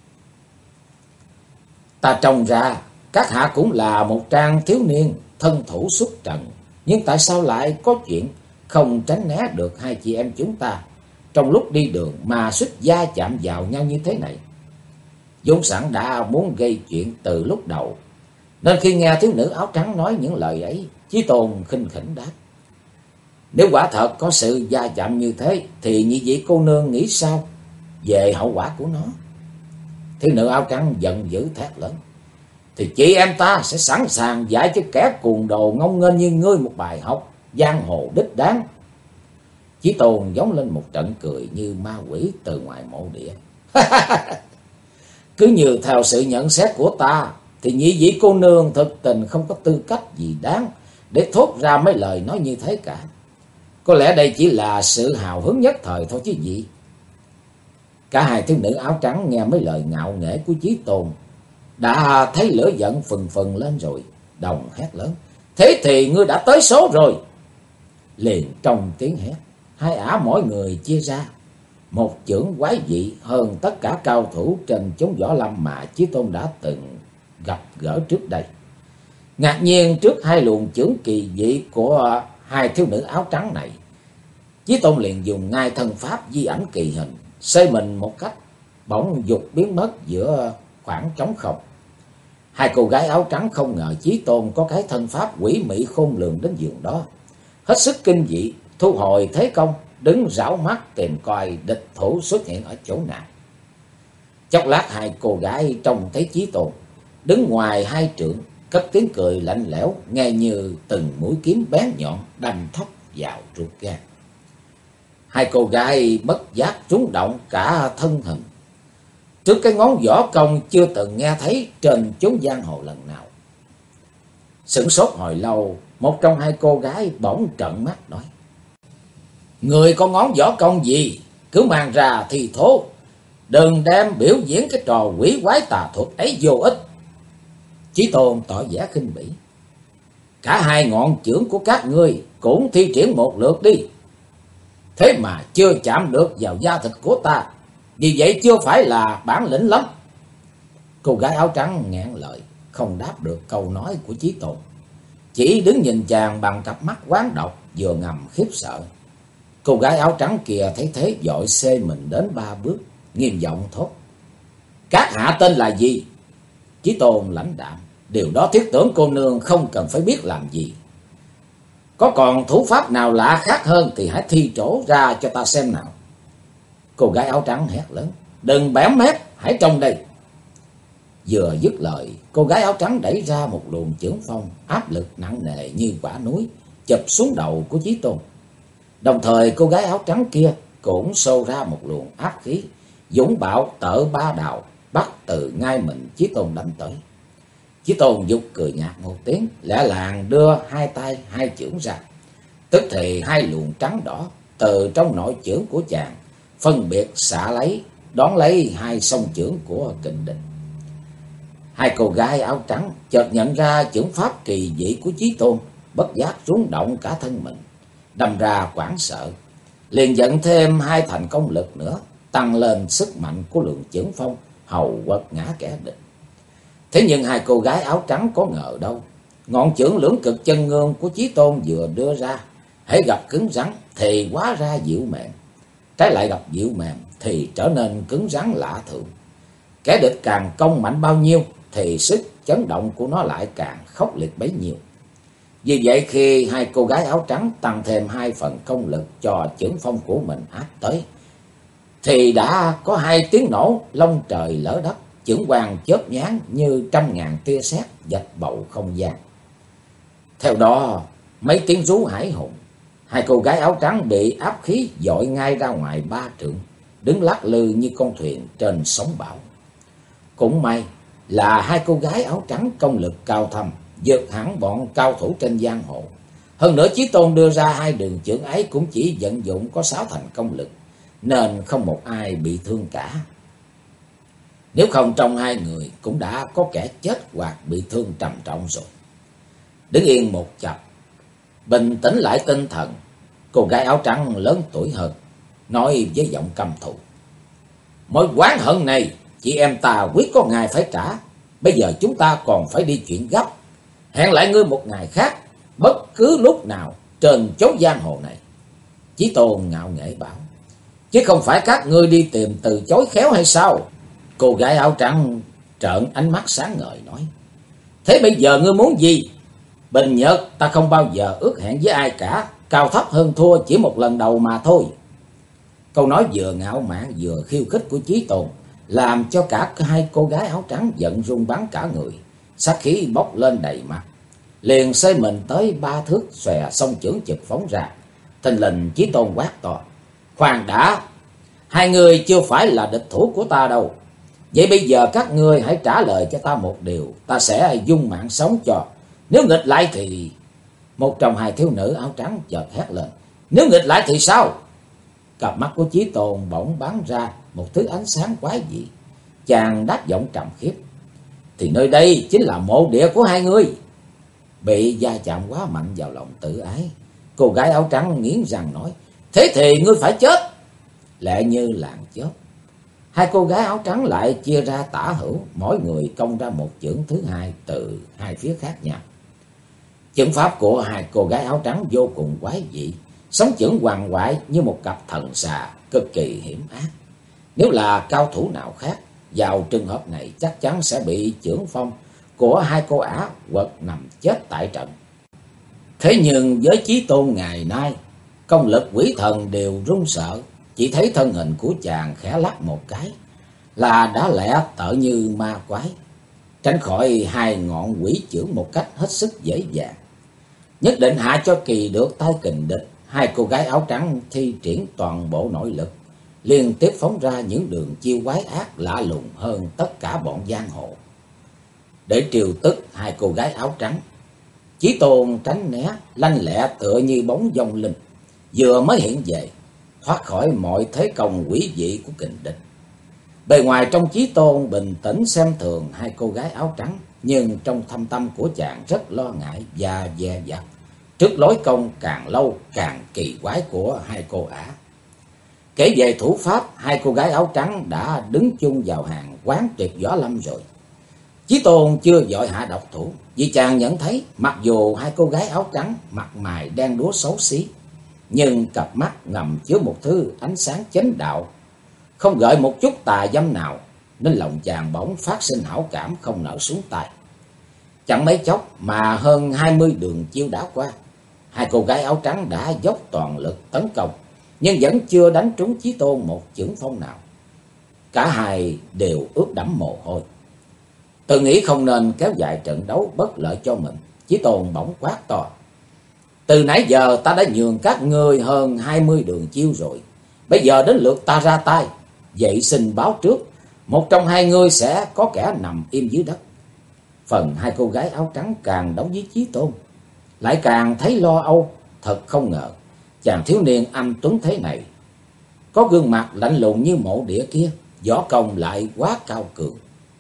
ta trông ra các hạ cũng là một trang thiếu niên thân thủ xuất trần, nhưng tại sao lại có chuyện không tránh né được hai chị em chúng ta trong lúc đi đường mà suýt va chạm vào nhau như thế này? Vốn sẵn đã muốn gây chuyện từ lúc đầu, nên khi nghe thiếu nữ áo trắng nói những lời ấy, Chí Tôn khinh khỉnh đáp: nếu quả thật có sự va chạm như thế, thì nhị vị cô nương nghĩ sao về hậu quả của nó? Thiếu nữ áo trắng giận dữ thét lớn: thì chị em ta sẽ sẵn sàng dạy cho kẻ cuồng đồ ngông nghênh như ngươi một bài học giang hồ đích đáng. Chí Tôn giống lên một trận cười như ma quỷ từ ngoài mộ địa. Cứ như theo sự nhận xét của ta, thì nhị vị cô nương thực tình không có tư cách gì đáng để thốt ra mấy lời nói như thế cả. Có lẽ đây chỉ là sự hào hứng nhất thời thôi chứ gì. Cả hai thiếu nữ áo trắng nghe mấy lời ngạo nghễ của Chí Tôn đã thấy lửa giận phừng phừng lên rồi, đồng hét lớn: Thế thì ngươi đã tới số rồi. Liền trong tiếng hét, hai ả mỗi người chia ra. Một chưởng quái dị hơn tất cả cao thủ trên chốn võ lâm mà Chí Tôn đã từng gặp gỡ trước đây. Ngạc nhiên trước hai luồng chưởng kỳ dị của hai thiếu nữ áo trắng này, Chí Tôn liền dùng ngay thân pháp di ảnh kỳ hình, xây mình một cách bỗng dục biến mất giữa khoảng trống không. Hai cô gái áo trắng không ngờ Chí Tôn có cái thân pháp quỷ mị khôn lường đến giường đó, hết sức kinh dị, thu hồi thế công, đứng rảo mắt tìm coi địch thủ xuất hiện ở chỗ nào. Chốc lát hai cô gái trông thấy Chí Tôn đứng ngoài hai trượng, cất tiếng cười lạnh lẽo, nghe như từng mũi kiếm bén nhọn đâm thóc vào ruột gan. Hai cô gái bất giác rung động cả thân hình trước cái ngón võ công chưa từng nghe thấy trên chốn giang hồ lần nào. Sửng sốt hồi lâu, một trong hai cô gái bỗng trợn mắt nói: Người có ngón võ công gì, cứ mang ra thì thố, đừng đem biểu diễn cái trò quỷ quái tà thuật ấy vô ích. Chí Tôn tỏ vẻ khinh bỉ: Cả hai ngọn chưởng của các ngươi cũng thi triển một lượt đi. Thế mà chưa chạm được vào da thịt của ta, vì vậy chưa phải là bản lĩnh lắm. Cô gái áo trắng nghẹn lời, không đáp được câu nói của Chí Tôn, chỉ đứng nhìn chàng bằng cặp mắt quán độc, vừa ngầm khiếp sợ. Cô gái áo trắng kia thấy thế vội xê mình đến 3 bước, nghiêm giọng thốt: Các hạ tên là gì? Chí Tôn lãnh đạm: Điều đó thiết tưởng cô nương không cần phải biết làm gì. Có còn thủ pháp nào lạ khác hơn thì hãy thi trổ ra cho ta xem nào. Cô gái áo trắng hét lớn: Đừng bẽm mép, hãy trông đây. Vừa dứt lời, cô gái áo trắng đẩy ra một luồng chưởng phong áp lực nặng nề như quả núi chụp xuống đầu của Chí Tôn. Đồng thời cô gái áo trắng kia cũng xô ra một luồng áp khí dũng bạo tở ba đạo, bắt từ ngay mình Chí Tôn đánh tới. Chí Tôn giục cười nhạt một tiếng, lẹ làng đưa hai tay hai chưởng ra. Tức thì hai luồng trắng đỏ từ trong nội chưởng của chàng phân biệt xạ lấy, đón lấy hai song chưởng của kình địch. Hai cô gái áo trắng chợt nhận ra chưởng pháp kỳ dị của Chí Tôn, bất giác rung động cả thân mình, đâm ra hoảng sợ, liền dẫn thêm hai thành công lực nữa, tăng lên sức mạnh của lượng chưởng phong, hầu quật ngã kẻ địch. Thế nhưng hai cô gái áo trắng có ngờ đâu, ngọn chưởng lưỡng cực chân ngương của Chí Tôn vừa đưa ra, hễ gặp cứng rắn thì hóa ra dịu mềm, trái lại gặp dịu mềm thì trở nên cứng rắn lạ thường. Kẻ địch càng công mạnh bao nhiêu thì sức chấn động của nó lại càng khốc liệt bấy nhiêu. Vì vậy khi hai cô gái áo trắng tăng thêm 2 phần công lực cho chưởng phong của mình áp tới, thì đã có 2 tiếng nổ long trời lở đất, chưởng quang chớp nhoáng như trăm ngàn tia sét vạch bầu không gian. Theo đó mấy tiếng rú hãi hùng, hai cô gái áo trắng bị áp khí dội ngay ra ngoài 3 trượng, đứng lắc lư như con thuyền trên sóng bão. Cũng may là hai cô gái áo trắng công lực cao thâm, vượt hẳn bọn cao thủ trên giang hồ. Hơn nữa Chí Tôn đưa ra 2 đường chưởng ấy cũng chỉ vận dụng có 6 thành công lực, nên không một ai bị thương cả. Nếu không trong 2 người cũng đã có kẻ chết hoặc bị thương trầm trọng rồi. Đứng yên một chập, bình tĩnh lại tinh thần, cô gái áo trắng lớn tuổi hơn nói với giọng căm thù: Mối oán hận này chị em ta quyết có ngày phải trả. Bây giờ chúng ta còn phải đi chuyện gấp, hẹn lại ngươi một ngày khác, bất cứ lúc nào trên chốn giang hồ này. Chí Tôn ngạo nghễ bảo: Chứ không phải các ngươi đi tìm từ chối khéo hay sao? Cô gái áo trắng trợn ánh mắt sáng ngời nói: Thế bây giờ ngươi muốn gì? Bình nhật ta không bao giờ ước hẹn với ai cả, cao thấp hơn thua chỉ một lần đầu mà thôi. Câu nói vừa ngạo mạn vừa khiêu khích của Chí Tôn làm cho cả 2 cô gái áo trắng giận run bắn cả người, sát khí bốc lên đầy mặt, liền xơi mình tới 3 thước, xòe song chưởng chực phóng ra. Thình lình Chí Tôn quát to: Khoan đã, 2 người chưa phải là địch thủ của ta đâu. Vậy bây giờ các ngươi hãy trả lời cho ta một điều, ta sẽ dung mạng sống cho. Nếu nghịch lại thì... Một trong 2 thiếu nữ áo trắng chợt hét lên: Nếu nghịch lại thì sao? Cặp mắt của Chí Tôn bỗng bắn ra một thứ ánh sáng quái dị. Chàng đáp giọng trầm khiếp: Thì nơi đây chính là mộ địa của 2 người. bị va chạm quá mạnh vào lòng tự ái. Cô gái áo trắng nghiến răng nói: "Thế thì ngươi phải chết!" Lẹ như làn chớp, hai cô gái áo trắng lại chia ra tả hữu, mỗi người công ra một chưởng thứ hai từ hai phía khác nhau. Chưởng pháp của hai cô gái áo trắng vô cùng quái dị, sóng chưởng hoàng hoại như một cặp thần xà cực kỳ hiểm ác. Nếu là cao thủ nào khác, vào trường hợp này chắc chắn sẽ bị chưởng phong của hai cô ả quật nằm chết tại trận. Thế nhưng với Chí Tôn ngày nay, công lực quỷ thần đều run sợ, chỉ thấy thân hình của chàng khẽ lắc một cái là đã lẹ tợ như ma quái, tránh khỏi hai ngọn quỷ chưởng một cách hết sức dễ dàng. Nhất định hạ cho kỳ được tay kình địch, hai cô gái áo trắng thi triển toàn bộ nội lực, liên tiếp phóng ra những đường chiêu quái ác lạ lùng hơn tất cả bọn giang hồ. Để trêu tức hai cô gái áo trắng, Chí Tôn tránh né lanh lẹ tựa như bóng dông linh, vừa mới hiện về, thoát khỏi mọi thế công quỷ dị của kình địch. Bề ngoài trong Chí Tôn bình tĩnh xem thường hai cô gái áo trắng, nhưng trong thâm tâm của chàng rất lo ngại và dè dặt trước lối công càng lâu càng kỳ quái của hai cô ả. Kể về thủ pháp, hai cô gái áo trắng đã đứng chung vào hàng quán tuyệt võ lâm rồi. Chí Tôn chưa vội hạ độc thủ, vì chàng nhận thấy mặc dù hai cô gái áo trắng mặt mày đen đúa xấu xí, nhưng cặp mắt ngầm chứa một thứ ánh sáng chánh đạo, không gợi một chút tà dâm nào, nên lòng chàng bỗng phát sinh hảo cảm không nỡ xuống tay. Chẳng mấy chốc mà hơn 20 đường chiêu đã qua, hai cô gái áo trắng đã dốc toàn lực tấn công, nhưng vẫn chưa đánh trúng Chí Tôn một chưởng phong nào. Cả hai đều ướt đẫm mồ hôi. Tự nghĩ không nên kéo dài trận đấu bất lợi cho mình, Chí Tôn bỗng quát to: "Từ nãy giờ ta đã nhường các ngươi hơn 20 đường chiêu rồi, bây giờ đến lượt ta ra tay. Vậy xin báo trước, một trong hai ngươi sẽ có kẻ nằm im dưới đất." Phần hai cô gái áo trắng càng đấu với Chí Tôn, lại càng thấy lo âu. Thật không ngờ, chàng thiếu niên anh tuấn thế này, có gương mặt lạnh lùng như mộ địa kia, võ công lại quá cao cường.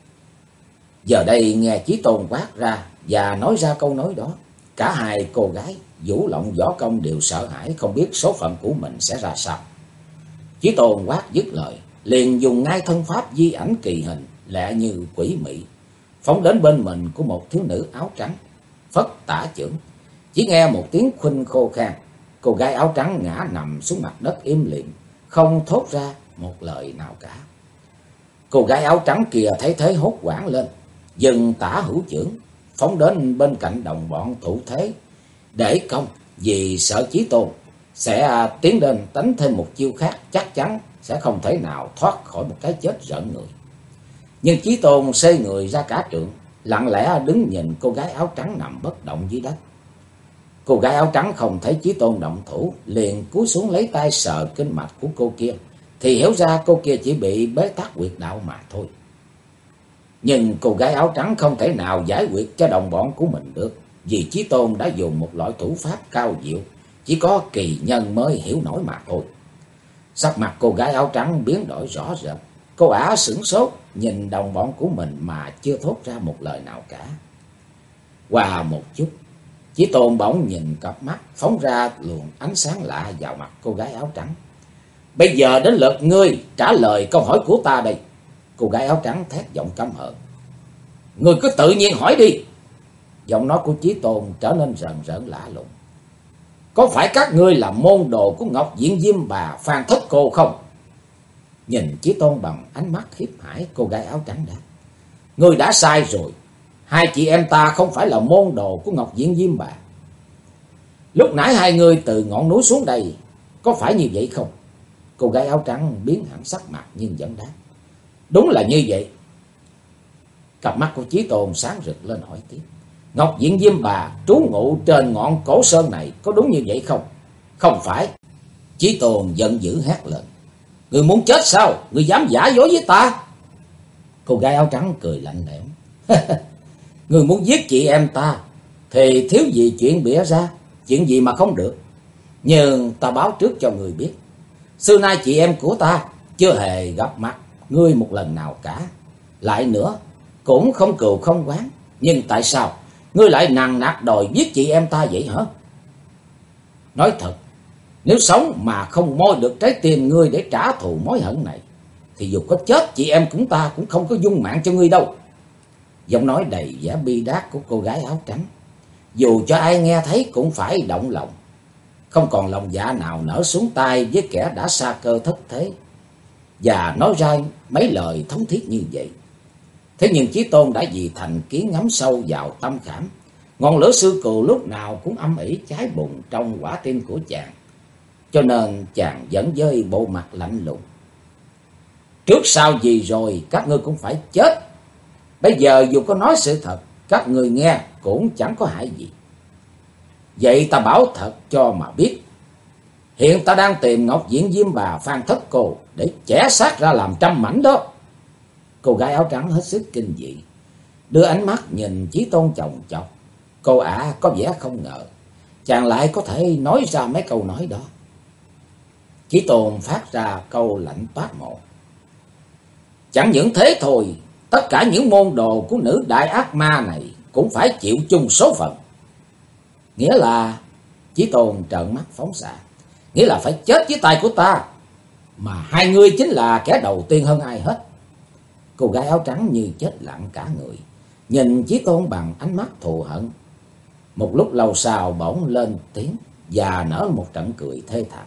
Giờ đây nghe Chí Tôn quát ra và nói ra câu nói đó, cả hai cô gái vũ lộng võ công đều sợ hãi, không biết số phận của mình sẽ ra sao. Chí Tôn quát dứt lời, liền dùng ngay thân pháp di ảnh kỳ hình, lẹ như quỷ mị, phóng đến bên mình của một thiếu nữ áo trắng, phất tả chưởng. Chỉ nghe một tiếng khuynh khô khan, cô gái áo trắng ngã nằm xuống mặt đất im lìm, không thốt ra một lời nào cả. Cô gái áo trắng kia thấy thế hốt hoảng lên, dừng tả hữu chưởng, phóng đến bên cạnh đồng bọn thủ thế để công, vì sợ Chí Tôn sẽ tiến đến đánh thêm một chiêu khác, chắc chắn sẽ không thể nào thoát khỏi một cái chết rợn người. Nhưng Chí Tôn xê người ra cả trượng, lặng lẽ đứng nhìn cô gái áo trắng nằm bất động dưới đất. Cô gái áo trắng không thấy Chí Tôn động thủ, liền cúi xuống lấy tay sờ kinh mạch của cô kia, thì hiểu ra cô kia chỉ bị bế tắc huyệt đạo mà thôi. Nhưng cô gái áo trắng không thể nào giải quyết cho đồng bọn của mình được, vì Chí Tôn đã dùng một loại thủ pháp cao diệu, chỉ có kỳ nhân mới hiểu nổi mà thôi. Sắc mặt cô gái áo trắng biến đổi rõ rệt, cô ả sửng sốt nhìn đồng bọn của mình mà chưa thốt ra một lời nào cả. Qua một chút, Chí Tôn bỗng nhìn cặp mắt phóng ra luồng ánh sáng lạ vào mặt cô gái áo trắng. "Bây giờ đến lượt ngươi trả lời câu hỏi của ta đây." Cô gái áo trắng thét giọng căm hờn: "Ngươi cứ tự nhiên hỏi đi." Giọng nói của Chí Tôn trở nên rờn rợn lạ lùng: "Có phải các ngươi là môn đồ của Ngọc Diện Diêm Bà Phan Thất Cô không?" Nhìn Chí Tôn bằng ánh mắt khiếp hải, cô gái áo trắng đáp: "Ngươi đã sai rồi. Hai chị em ta không phải là môn đồ của Ngọc Diện Diêm Bà. Lúc nãy hai người từ ngọn núi xuống đây, có phải như vậy không?" Cô gái áo trắng biến hẳn sắc mặt nhưng vẫn đáp: "Đúng là như vậy." Cặp mắt của Chí Tôn sáng rực lên hỏi tiếp: "Ngọc Diện Diêm Bà trú ngụ trên ngọn cổ sơn này, có đúng như vậy không?" "Không phải." Chí Tôn giận dữ hét lên: "Ngươi muốn chết sao? Ngươi dám giả dối với ta?" Cô gái áo trắng cười lạnh lẽo: "Ngươi muốn giết chị em ta thì thiếu gì chuyện bịa ra, chuyện gì mà không được. Nhưng ta báo trước cho ngươi biết, xưa nay chị em của ta chưa hề gặp mặt ngươi một lần nào cả. Lại nữa, cũng không cừu không oán. Nhưng tại sao ngươi lại nằng nặc đòi giết chị em ta vậy hả? Nói thật, nếu sống mà không moi được trái tim ngươi để trả thù mối hận này, thì dù có chết chị em chúng ta cũng không có dung mạng cho ngươi đâu. Giọng nói đầy vẻ bi đát của cô gái áo trắng, dù cho ai nghe thấy cũng phải động lòng. Không còn lòng dạ nào nở xuống tay với kẻ đã sa cơ thất thế, và nói ra mấy lời thống thiết như vậy. Thế nhưng Chí Tôn đã vì thành kiến ngắm sâu vào tâm khảm. Ngọn lửa sư cừu lúc nào cũng âm ỉ cháy bùng trong quả tim của chàng, cho nên chàng vẫn với bộ mặt lạnh lùng. Trước sau gì rồi các ngươi cũng phải chết. Bây giờ dù có nói sự thật, các ngươi nghe cũng chẳng có hại gì. Vậy ta bảo thật cho mà biết, hiện ta đang tìm Ngọc Diện Diêm Bà Phan Thất Cô để chẻ xác ra làm trăm mảnh đó. Cô gái áo trắng hết sức kinh dị, đưa ánh mắt nhìn Chí Tôn chòng chọc. Cô ả có vẻ không ngờ chàng lại có thể nói ra mấy câu nói đó. Chí Tôn phát ra câu lạnh toát một: chẳng những thế thôi, tất cả những môn đồ của nữ đại ác ma này cũng phải chịu chung số phận. Nghĩa là, Chí Tôn trợn mắt phóng xạ, nghĩa là phải chết với tay của ta, mà hai ngươi chính là kẻ đầu tiên hơn ai hết. Cô gái áo trắng như chết lặng cả người, nhìn Chí Tôn bằng ánh mắt thù hận. Một lúc lâu sau bỗng lên tiếng và nở một trận cười thê thảm.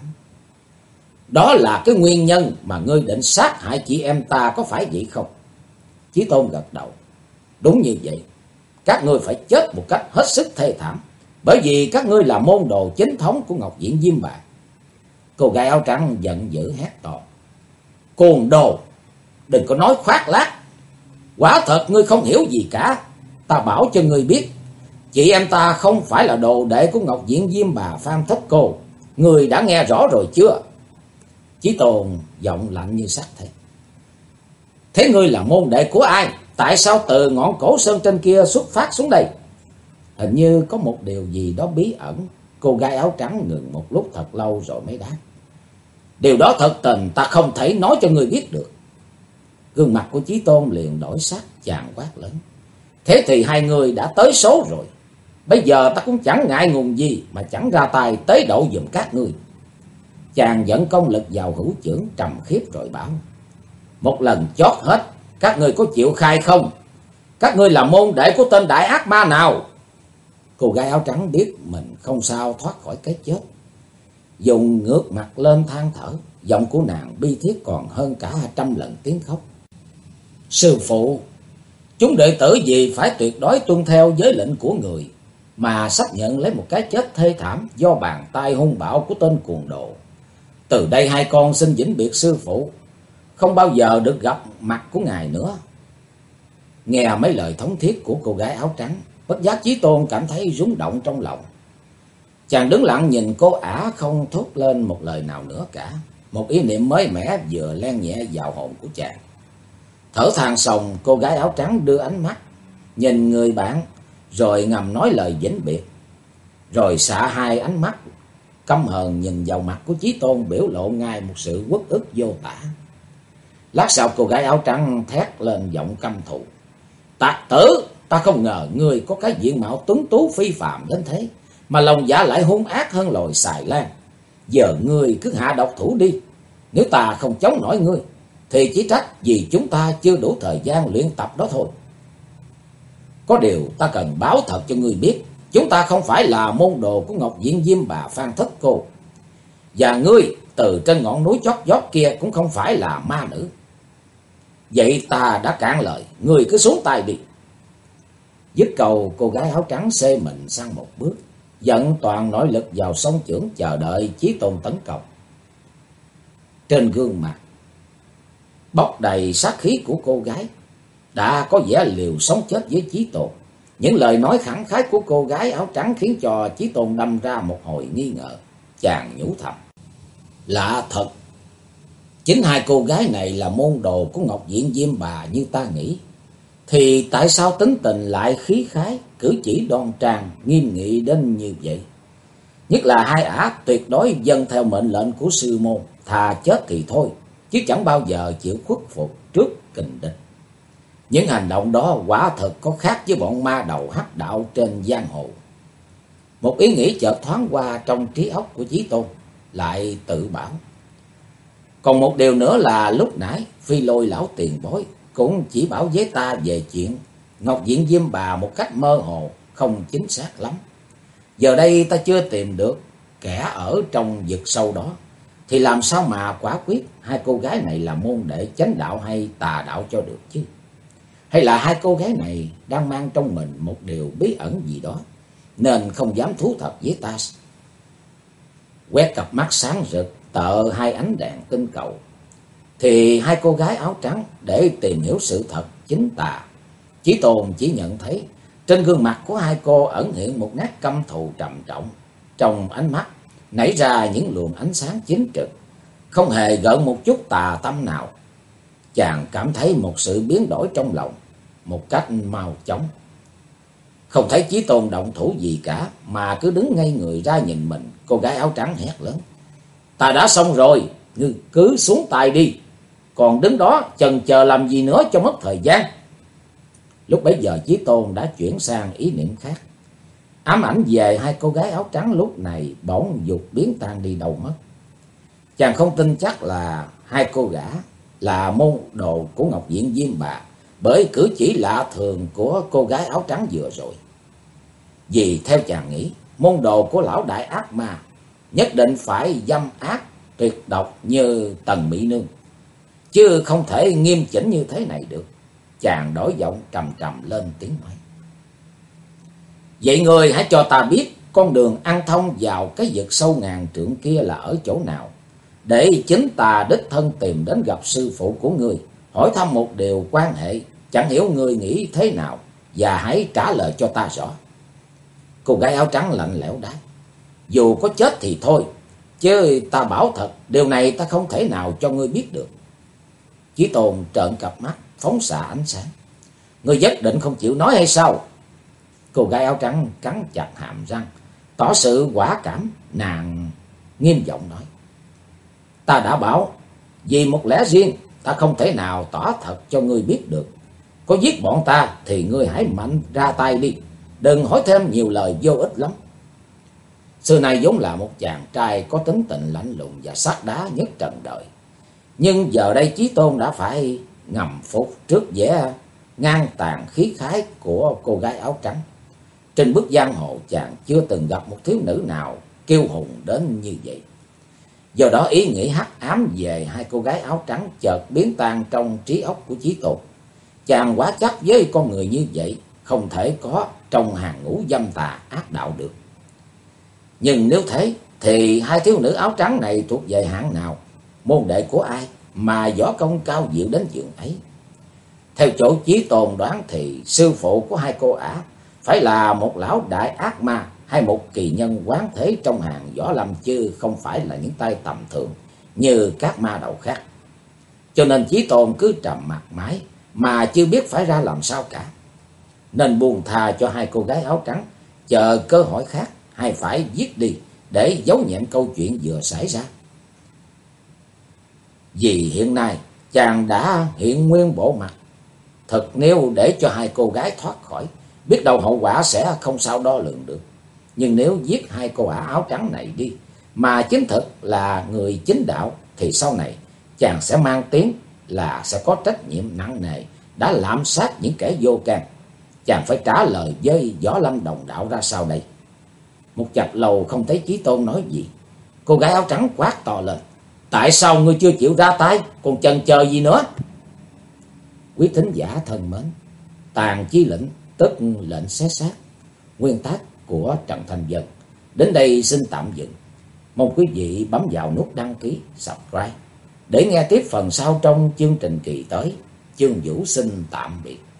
Đó là cái nguyên nhân mà ngươi định sát hại chị em ta, có phải vậy không? Chí Tôn gật đầu. Đúng như vậy, các ngươi phải chết một cách hết sức thê thảm, bởi vì các ngươi là môn đồ chính thống của Ngọc Diện Diêm Bà. Cô gái áo trắng giận dữ hét to: Cuồng đồ, đừng có nói khoác lác. Quả thật ngươi không hiểu gì cả. Ta bảo cho ngươi biết, chị em ta không phải là đồ đệ của Ngọc Diện Diêm Bà Phan Thất Cô. Ngươi đã nghe rõ rồi chưa? Chí Tôn giọng lạnh như sắt thế. Thế ngươi là môn đệ của ai? Tại sao từ ngọn cổ sơn trên kia xuất phát xuống đây? Hình như có một điều gì đó bí ẩn. Cô gái áo trắng ngừng một lúc thật lâu rồi mới đáp: điều đó thật tình ta không thể nói cho ngươi biết được. Gương mặt của Chí Tôn liền đổi sắc, chàng quát lớn: thế thì hai người đã tới số rồi. Bây giờ ta cũng chẳng ngại ngùng gì mà chẳng ra tay tế độ giùm các ngươi. Chàng dẫn công lực vào hữu chưởng trầm khiếp rồi bảo: một lần chót hết, các ngươi có chịu khai không? Các ngươi là môn đệ của tên đại ác ma nào? Cô gái áo trắng biết mình không sao thoát khỏi cái chết, dùng ngước mặt lên than thở. Giọng của nàng bi thiết còn hơn cả 100 lần tiếng khóc. Sư phụ, chúng đệ tử vì phải tuyệt đối tuân theo giới lệnh của người mà sắp nhận lấy một cái chết thê thảm do bàn tay hung bạo của tên cuồng đồ. Từ đây hai con xin vĩnh biệt sư phụ, không bao giờ được gặp mặt của ngài nữa. Nghe mấy lời thống thiết của cô gái áo trắng, bất giác Chí Tôn cảm thấy rung động trong lòng. Chàng đứng lặng nhìn cô ả không thốt lên một lời nào nữa cả. Một ý niệm mới mẻ vừa len nhẹ vào hồn của chàng. Thở than xong, cô gái áo trắng đưa ánh mắt nhìn người bạn, rồi ngầm nói lời vĩnh biệt, rồi xạ hai ánh mắt căm hờn nhìn vào mặt của Chí Tôn, biểu lộ ngay một sự uất ức vô tả. Lát sau cô gái áo trắng thét lên giọng căm thù: Tặc tử, ta không ngờ ngươi có cái diện mạo tuấn tú phi phàm đến thế, mà lòng dạ lại hung ác hơn loài xài lan. Giờ ngươi cứ hạ độc thủ đi. Nếu ta không chống nổi ngươi, thì chỉ trách vì chúng ta chưa đủ thời gian luyện tập đó thôi. Có điều ta cần báo thật cho ngươi biết, chúng ta không phải là môn đồ của Ngọc Diện Diêm Bà Phan Thất Cô. Và ngươi từ trên ngọn núi chót vót kia cũng không phải là ma nữ. Vậy ta đã cạn lời, ngươi cứ xuống tay đi. Dứt câu, cô gái áo trắng xê mình sang một bước, dẫn toàn nội lực vào song chưởng chờ đợi Chí Tôn tấn công. Trên gương mặt bốc đầy sát khí của cô gái đã có vẻ liều sống chết với Chí Tôn. Những lời nói khẳng khái của cô gái áo trắng khiến cho Chí Tôn đâm ra một hồi nghi ngờ. Chàng nhủ thầm: lạ thật, chính hai cô gái này là môn đồ của Ngọc Diện Diêm Bà như ta nghĩ, thì tại sao tính tình lại khí khái, cử chỉ đoan trang, nghiêm nghị đến như vậy? Nhất là hai ả tuyệt đối dâng theo mệnh lệnh của sư môn, thà chết thì thôi, chứ chẳng bao giờ chịu khuất phục trước kình địch. Những hành động đó quả thật có khác với bọn ma đầu hắc đạo trên giang hồ. Một ý nghĩ chợt thoáng qua trong trí óc của Chí Tôn, lại tự bảo. Còn một điều nữa là lúc nãy Phi Lôi lão tiền bối cũng chỉ bảo với ta về chuyện Ngọc Diện Diêm Bà một cách mơ hồ, không chính xác lắm. Giờ đây ta chưa tìm được kẻ ở trong vực sâu đó, thì làm sao mà quả quyết hai cô gái này là môn đệ chánh đạo hay tà đạo cho được chứ? Hay là hai cô gái này đang mang trong mình một điều bí ẩn gì đó, nên không dám thú thật với ta? Quét cặp mắt sáng rực tợ hai ánh đèn tinh cầu, thì hai cô gái áo trắng để tìm hiểu sự thật chính tà. Chí Tôn chỉ nhận thấy trên gương mặt của hai cô ẩn hiện một nét căm thù trầm trọng, trong ánh mắt nảy ra những luồng ánh sáng chính trực, không hề gợn một chút tà tâm nào. Chàng cảm thấy một sự biến đổi trong lòng một cách mau chóng. Không thấy Chí Tôn động thủ gì cả, mà cứ đứng ngây người ra nhìn mình. Cô gái áo trắng hét lớn: "Ta đã xong rồi, ngươi cứ xuống tay đi, còn đứng đó chần chờ làm gì nữa cho mất thời gian." Lúc bấy giờ Chí Tôn đã chuyển sang ý niệm khác. Ám ảnh về hai cô gái áo trắng lúc này bỗng dục biến tan đi đâu mất. Chàng không tin chắc là hai cô gã là môn đồ của Ngọc Diện Diêm Bà, bởi cử chỉ lạ thường của cô gái áo trắng vừa rồi. Vì theo chàng nghĩ, môn đồ của lão đại ác ma nhất định phải dâm ác tuyệt độc như Tần Mỹ Nương, chứ không thể nghiêm chỉnh như thế này được. Chàng đổi giọng trầm trầm lên tiếng nói: "Vậy người hãy cho ta biết con đường ăn thông vào cái vực sâu ngàn trượng kia là ở chỗ nào, để chính ta đích thân tìm đến gặp sư phụ của ngươi, hỏi thăm một điều quan hệ, chẳng hiểu ngươi nghĩ thế nào, và hãy trả lời cho ta rõ." Cô gái áo trắng lạnh lẽo đáp: "Dù có chết thì thôi, chứ ta bảo thật, điều này ta không thể nào cho ngươi biết được." Chí Tôn trợn cặp mắt phóng xạ ánh sáng: "Ngươi nhất định không chịu nói hay sao?" Cô gái áo trắng cắn chặt hàm răng, tỏ sự quả cảm. Nàng nghiêm giọng nói: "Ta đã bảo, vì một lẽ riêng, ta không thể nào tỏ thật cho ngươi biết được. Có giết bọn ta thì ngươi hãy mạnh ra tay đi, đừng hỏi thêm nhiều lời vô ích lắm." Xưa nay vốn là một chàng trai có tính tình lạnh lùng và sắt đá nhất trần đời, nhưng giờ đây Chí Tôn đã phải ngầm phục trước vẻ ngang tàn khí khái của cô gái áo trắng. Trên bước giang hồ chàng chưa từng gặp một thiếu nữ nào kiêu hùng đến như vậy. Do đó ý nghĩ hắc ám về hai cô gái áo trắng chợt biến tan trong trí óc của Chí Tôn. Chàng quá chắc với con người như vậy không thể có trong hàng ngũ dâm tà ác đạo được. Nhưng nếu thế thì hai thiếu nữ áo trắng này thuộc về hạng nào, môn đệ của ai mà võ công cao diệu đến chừng ấy? Theo chỗ Chí Tôn đoán thì sư phụ của hai cô ả phải là một lão đại ác ma hay một kỳ nhân quán thế trong hàng võ lâm, chứ không phải là những tay tầm thường như các ma đầu khác. Cho nên Chí Tôn cứ trầm mặc mãi mà chưa biết phải ra làm sao cả, nên buông tha cho hai cô gái áo trắng, chờ cơ hội khác, hay phải giết đi để giấu nhẹm câu chuyện vừa xảy ra. Vì hiện nay chàng đã hiện nguyên bộ mặt thật, nếu để cho hai cô gái thoát khỏi, biết đâu hậu quả sẽ không sao đo lường được. Nhưng nếu giết hai cô ả áo trắng này đi, mà chính thực là người chính đạo, thì sau này chàng sẽ mang tiếng là sẽ có trách nhiệm nặng nề đã lạm sát những kẻ vô can. Chàng phải trả lời với võ lâm đồng đạo ra sao đây? Một chập lâu không thấy Chí Tôn nói gì, cô gái áo trắng quát to lên: "Tại sao ngươi chưa chịu ra tay, còn chần chờ gì nữa?" Quý thính giả thân mến, Tàn Chi Lĩnh tức lệnh xé xác, nguyên tác của Trần Thành Dân đến đây xin tạm dừng. Mong quý vị bấm vào nút đăng ký, subscribe để nghe tiếp phần sau trong chương trình kỳ tới. Chương Vũ xin tạm biệt.